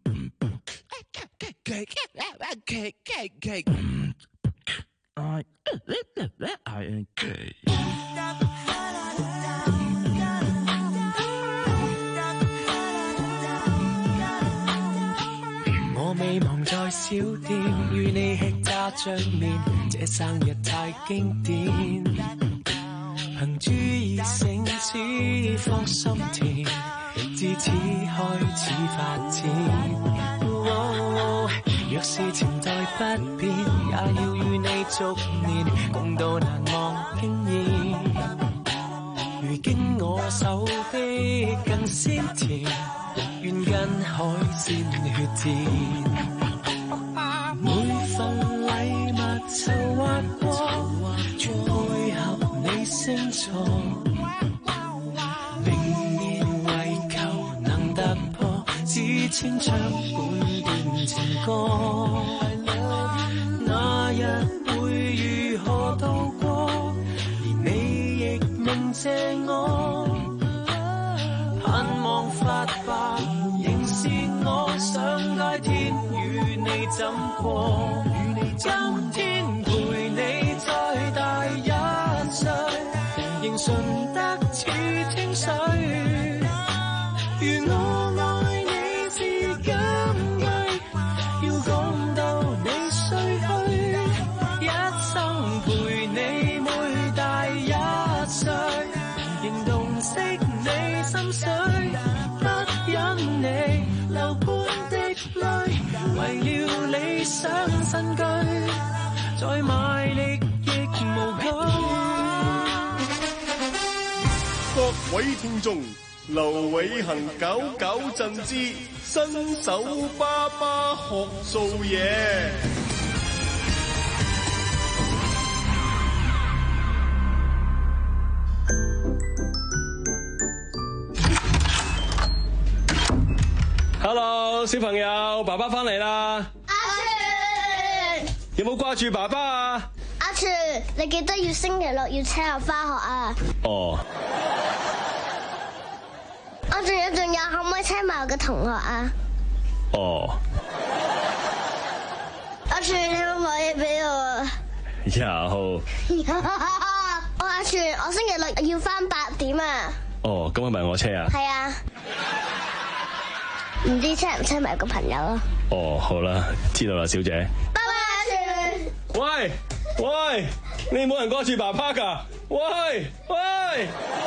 you。 I N K。 我未忘在小店與你吃炸醬麵，這生日太經典。憑注意性只放心田，自此開始發展。哦、若是情代不變，也要與你續年，共度難忘經驗。如今我手臂更鮮甜，願跟海鮮血戰。每份禮物籌劃過，全配合你星座。明年為求能突破，只千唱半段情歌。那日會如何度過？連你亦明謝我。盼望發白，仍是我上街天與你枕過。今天陪你再大一歲，仍純得似清水。如我愛你是金句，要講到你衰去，一生陪你每大一歲，仍洞悉你心水，不忍你流半滴淚，為了理想新居，再賣力亦無懼。 各位聽眾，劉偉恒搞搞震之新手爸爸學做嘢。Hello， 小朋友，爸爸翻嚟啦！ 阿全， 有冇掛住爸爸啊？ 阿全，你記得要星期六要車我翻學啊！ 哦。 我仲有仲有，可唔可以車埋我嘅同學啊？ 哦。 阿全，你可唔可以俾我啊？ 有。 我阿全，我星期六要翻八點啊！ 哦，咁係咪我車啊？ 係啊。唔知車唔車埋個朋友啊？ 哦，好啦，知道啦，小姐。 拜拜，阿全。 喂喂，你冇人掛住爸爸噶？喂喂，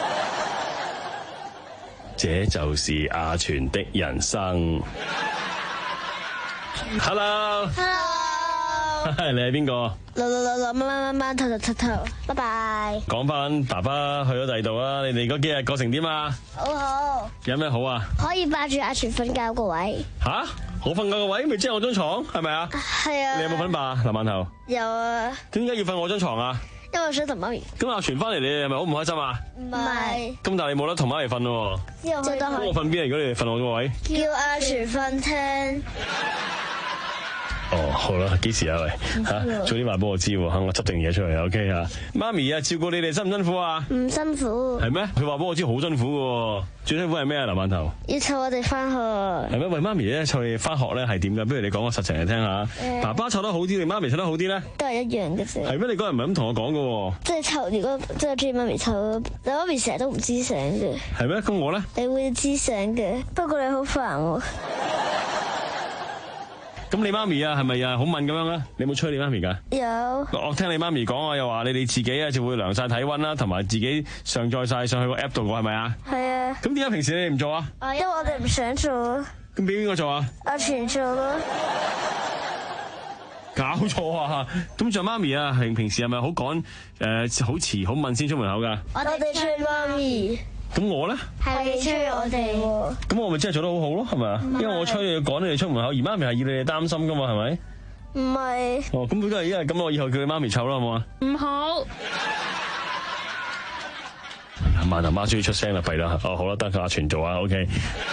這就是阿全的人生。Hello。Hello。你係邊個？ 六六六六蚊蚊蚊蚊，頭頭頭頭，拜拜。 講翻爸爸去咗第二度啊！你哋嗰幾日過成點啊？ 好好。 有咩好啊？ 可以霸住阿全瞓覺個位。 吓？我瞓覺個位咪即係我張床係咪啊？ 係啊。 你有冇份霸林饅頭？ 有啊。 點解要瞓我張床啊？ 因為我想同媽咪。 咁阿全翻嚟，你係咪好唔開心啊？ 唔係。咁但係你冇得同媽咪瞓咯。 之後可以。 咁我瞓邊啊？如果你哋瞓我個位。 叫阿全瞓廳。 哦，好啦，幾時啊？喂，吓，早啲話俾我知喎，吓，我執定嘢出嚟 ，OK 啊？媽咪啊，照顧你哋辛唔辛苦啊？ 唔辛苦。係咩？ 佢話俾我知好辛苦嘅，最辛苦係咩啊？林饅頭。 要湊我哋翻學。 係咩？喂，媽咪咧湊你翻學咧係點噶？不如你講個實情嚟聽下。嗯、爸爸湊得好啲定媽咪湊得好啲咧？ 都係一樣嘅啫。係咩？你嗰日唔係咁同我講嘅？ 即係湊，如果即係中意媽咪湊，但媽咪成日都唔知醒嘅。 係咩？咁我咧？ 你會知醒嘅，不過你好煩喎。 咁你媽咪啊，係咪啊好問咁樣啊？你有冇催你媽咪噶？ 有。 我聽你媽咪講啊，又話你哋自己啊就會量晒體溫啦，同埋自己上載晒上去個 app 度嘅，係咪啊？係啊。咁點解平時你唔做啊？因為我哋唔想做。咁俾邊個做啊？阿全做咯。搞錯啊！咁做媽咪啊，係平時係咪好趕誒，好遲好問先出門口噶？ 我哋催媽咪。 咁我咧？ 係你催我哋喎。咁我咪真係做得好好咯，係咪啊？因為我催你趕你哋出門口，而媽咪係要你哋擔心噶嘛，係咪？唔係。哦，咁都係因為咁，我以後叫你媽咪湊啦，好唔好啊？唔好。阿媽阿媽終於出聲啦，弊啦！哦，好啦，得阿全做啊 ，OK。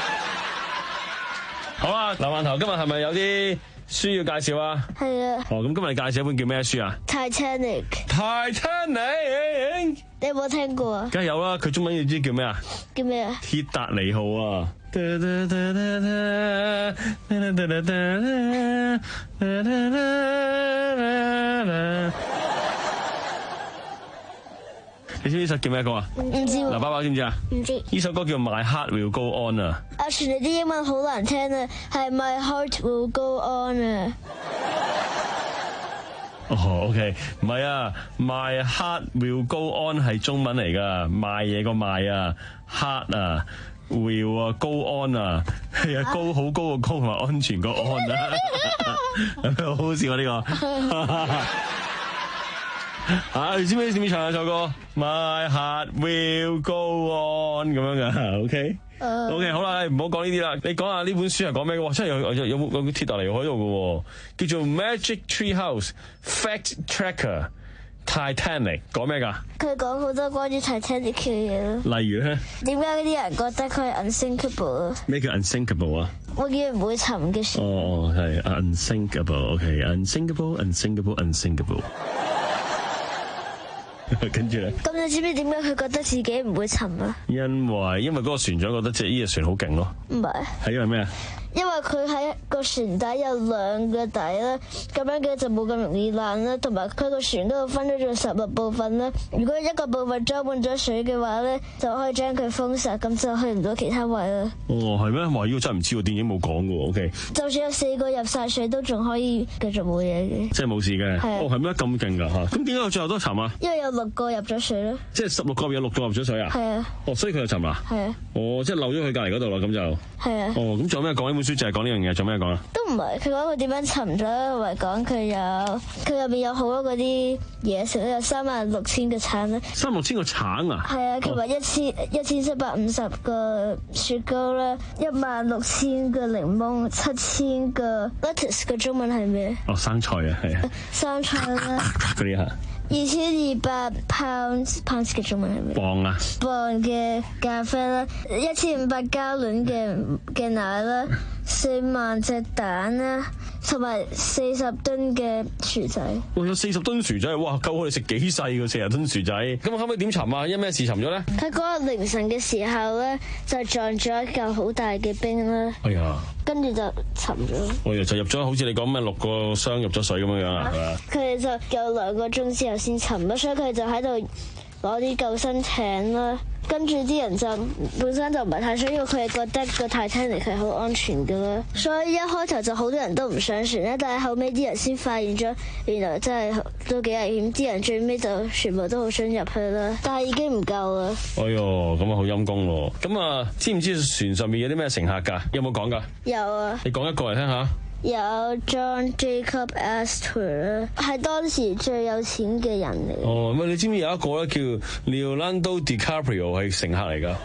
好啊，劉饅頭，今日係咪有啲書要介紹啊？係啊。哦，咁今日你介紹一本叫咩書啊 ？Titanic。 Titanic。 你有冇聽過啊？ 梗係有啦，佢中文要知叫咩啊？ 叫咩啊？ 鐵達尼號啊！ 知呢首叫咩歌啊？ 唔知喎。 嗱，爸爸知唔知啊？ 唔知。 呢首歌叫 My Heart Will Go On 啊。 阿全你啲英文好難聽啊，係 My Heart Will Go On 啊。 哦 ，OK， 唔係啊 ，My Heart Will Go On 係中文嚟噶，賣嘢個賣啊 ，Heart 啊。will 啊，高安啊，係啊，高好高個高同埋安全個安啊，係咪好好笑啊呢個？啊，你知唔知點唱啊首歌 ？My heart will go on 咁樣噶 ，OK？OK， 好啦，唔好講呢啲啦，你講下呢本書係講咩嘅？真係有有有有個鐵達尼喺度嘅，叫做 Magic Tree House Fact Tracker。Titanic 講咩㗎？ 佢講好多關於 Titanic 嘅嘢咯。 例如咧， 點解啲人覺得佢係 unsinkable 啊？ 咩叫 unsinkable 啊？ 我叫唔會沉嘅船。 哦，係 unsinkable，OK，unsinkable，unsinkable，unsinkable。跟住咧， 咁你知唔知點解佢覺得自己唔會沉啊？ 因為因為嗰個船長覺得隻呢隻船好勁咯。 唔係。係因為咩啊？ 因為佢喺個船底有兩個底啦，咁樣嘅就冇咁容易爛啦，同埋佢個船嗰度分咗做十六部分啦。如果一個部分裝滿咗水嘅話咧，就可以將佢封實，咁就去唔到其他位啦。 哦，係咩？哇！呢個真係唔知喎，電影冇講嘅喎。OK。 就算有四個入晒水，都仲可以繼續冇嘢嘅。 即係冇事嘅。 係。 哦，係咩？咁勁㗎嚇！咁點解佢最後都沉啊？ 因為有六個入咗水咯。 即係十六個有六個入咗水啊？ 係啊。 哦，所以佢就沉啦。 係啊。 哦，即係漏咗佢隔離嗰度啦，咁就。係啊。哦，咁仲有咩講？呢本書就係講呢樣嘢。做咩講啊？ 都唔係，佢講佢點樣沉咗，同埋講佢有佢入邊有好多嗰啲嘢食，有三萬六千個橙咧。 三六千個橙啊？ 係啊，同埋一千一千七百五十個雪糕啦，一萬六千個檸檬，七千個 lettuce 嘅中文係咩？ 哦，生菜啊，係啊。生菜啦。 嗰啲嚇。 二千二百 pounds pounds 嘅中文係咩？ 磅啊！ 磅嘅咖啡啦，一千五百加侖嘅嘅奶啦，四萬隻蛋啦，同埋四十噸嘅薯仔。 哇！有四十噸薯仔，哇！夠我哋食幾細嘅四十噸薯仔。咁後尾點沉啊？因咩事沉咗咧？ 喺嗰日凌晨嘅時候咧，就撞咗一嚿好大嘅冰啦。 哎呀！ 跟住就沉咗。 我哋就入咗，好似你講咩六個箱入咗水咁樣樣啊，係嘛？ 佢哋就有兩個鐘之後先沉啦，所以佢哋就喺度攞啲救生艇啦。跟住啲人就本身就唔係太想，因為佢哋覺得個 Titanic 係好安全嘅啦，所以一開頭就好多人都唔上船咧。但係後尾啲人先發現咗，原來真係都幾危險。啲人最尾就全部都好想入去啦，但係已經唔夠啦。 哎喲，咁啊好陰功咯。咁啊，知唔知船上面有啲咩乘客㗎？有冇講㗎？ 有啊。你講一個嚟聽下。 有 John Jacob Astor 係當時最有錢嘅人嚟。 哦，咁你知唔知有一個咧叫 Leonardo DiCaprio 係乘客嚟㗎？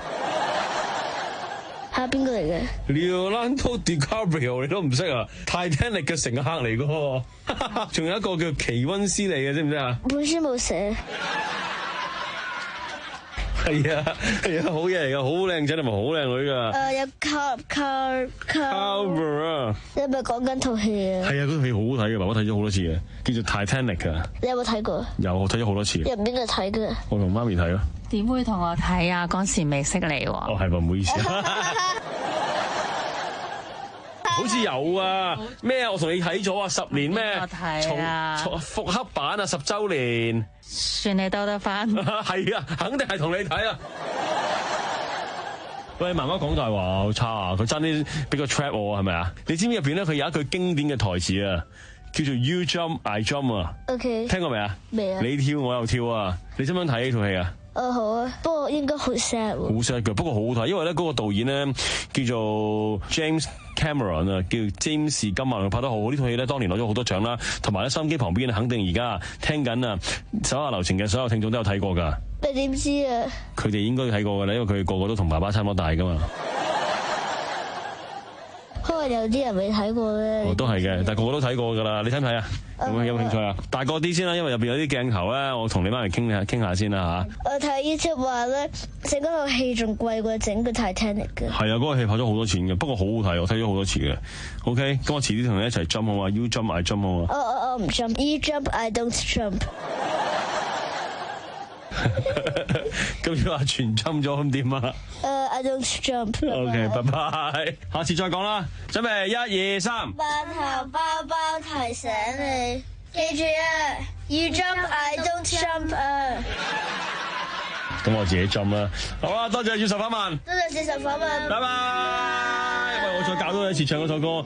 係邊個嚟嘅 ？Leonardo DiCaprio 你都唔識啊 ？Titanic 嘅乘客嚟㗎，仲有一個叫奇溫斯利嘅，知唔知啊？ 本書冇寫。 係啊，係啊，好嘢嚟噶，好靚仔同埋好靚女噶。 誒，有 Car Car Carver 啊！ 你係咪講緊套戲啊？ 係啊，嗰套戲好好睇嘅，爸爸睇咗好多次嘅，叫做 Titanic 啊。 你有冇睇過？ 有，我睇咗好多次。 入邊度睇嘅？ 我同媽咪睇咯。 點會同我睇啊？嗰時未識你喎。 哦，係噃，唔好意思。好似有啊，咩啊？我同你睇咗啊，十年咩？ 我睇啊， 重復刻版啊，十週年。 算你兜得翻。 係啊，肯定係同你睇啊。喂，媽媽講大話好差啊！佢爭啲俾個 trap 我係咪啊？你知唔知入邊咧？佢有一句經典嘅台詞啊，叫做 You jump, I jump 啊。 OK。 聽過未啊？ 未啊。 你跳我又跳啊！你想唔想睇呢套戲啊？ 哦，好啊，不過應該好 sad 喎。 好 sad 嘅，不過好好睇，因為咧嗰個導演咧叫做 James Cameron 啊，叫詹士金馬，拍得好好。呢套戲咧當年攞咗好多獎啦，同埋咧收音機旁邊肯定而家聽緊啊手下留情嘅所有聽眾都有睇過㗎。 你點知啊？ 佢哋應該睇過㗎啦，因為佢哋個個都同爸爸差唔多大㗎嘛。 可能有啲人未睇過咧。 哦，都係嘅，但係個個都睇過㗎啦。你睇唔睇啊？有冇有冇興趣啊？大個啲先啦，因為入邊有啲鏡頭咧，我同你媽咪傾下傾下先啦嚇。 我睇 YouTube 話咧，整嗰套戲仲貴過整個 Titanic 嘅。 係啊，嗰個戲拍咗好多錢嘅，不過好好睇，我睇咗好多次嘅。OK，咁我遲啲同你一齊 jump 好嘛 ？You jump, I jump 好嘛？ 我我我唔 jump，You jump, I don't jump。 咁你話全 jump 咗咁點啊？ 誒、uh, ，I don't jump。 OK， 拜拜，下次再講啦。準備一二三。 班頭包包提醒你，記住啊 ，You jump, I don't jump 啊。 咁我自己浸啦。好啦，多謝月十反問， 多謝四十反問， 拜拜。喂，我再教多一次唱嗰首歌。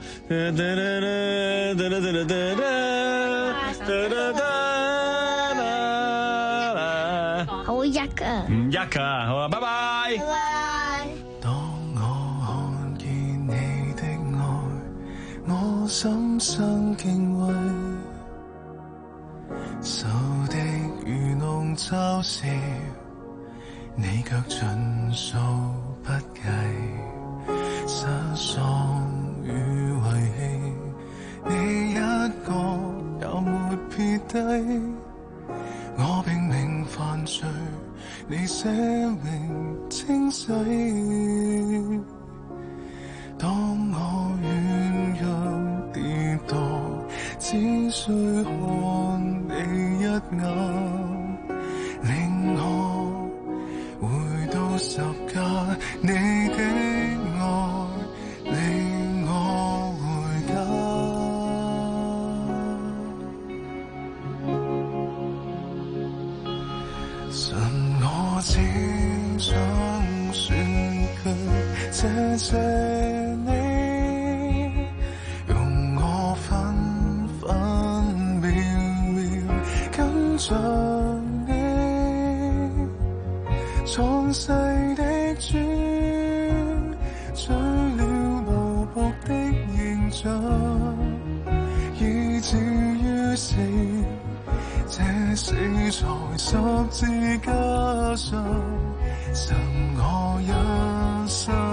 好一噶， 唔一噶，好啦，拜拜。 拜拜。 當我看見你的愛，我心生敬畏，仇敵如籠罩時，你卻盡數不計，失喪與遺棄，你一個也沒撇低。我拼命犯罪，你捨命清洗。當我軟弱跌墮，只需看你一眼，令我回到十架。你的愛令我回家。神，我只想說句謝謝你，容我分分秒秒跟着你，創世的主取了奴僕的形象，以至於死。這死在十字架上，神我一生。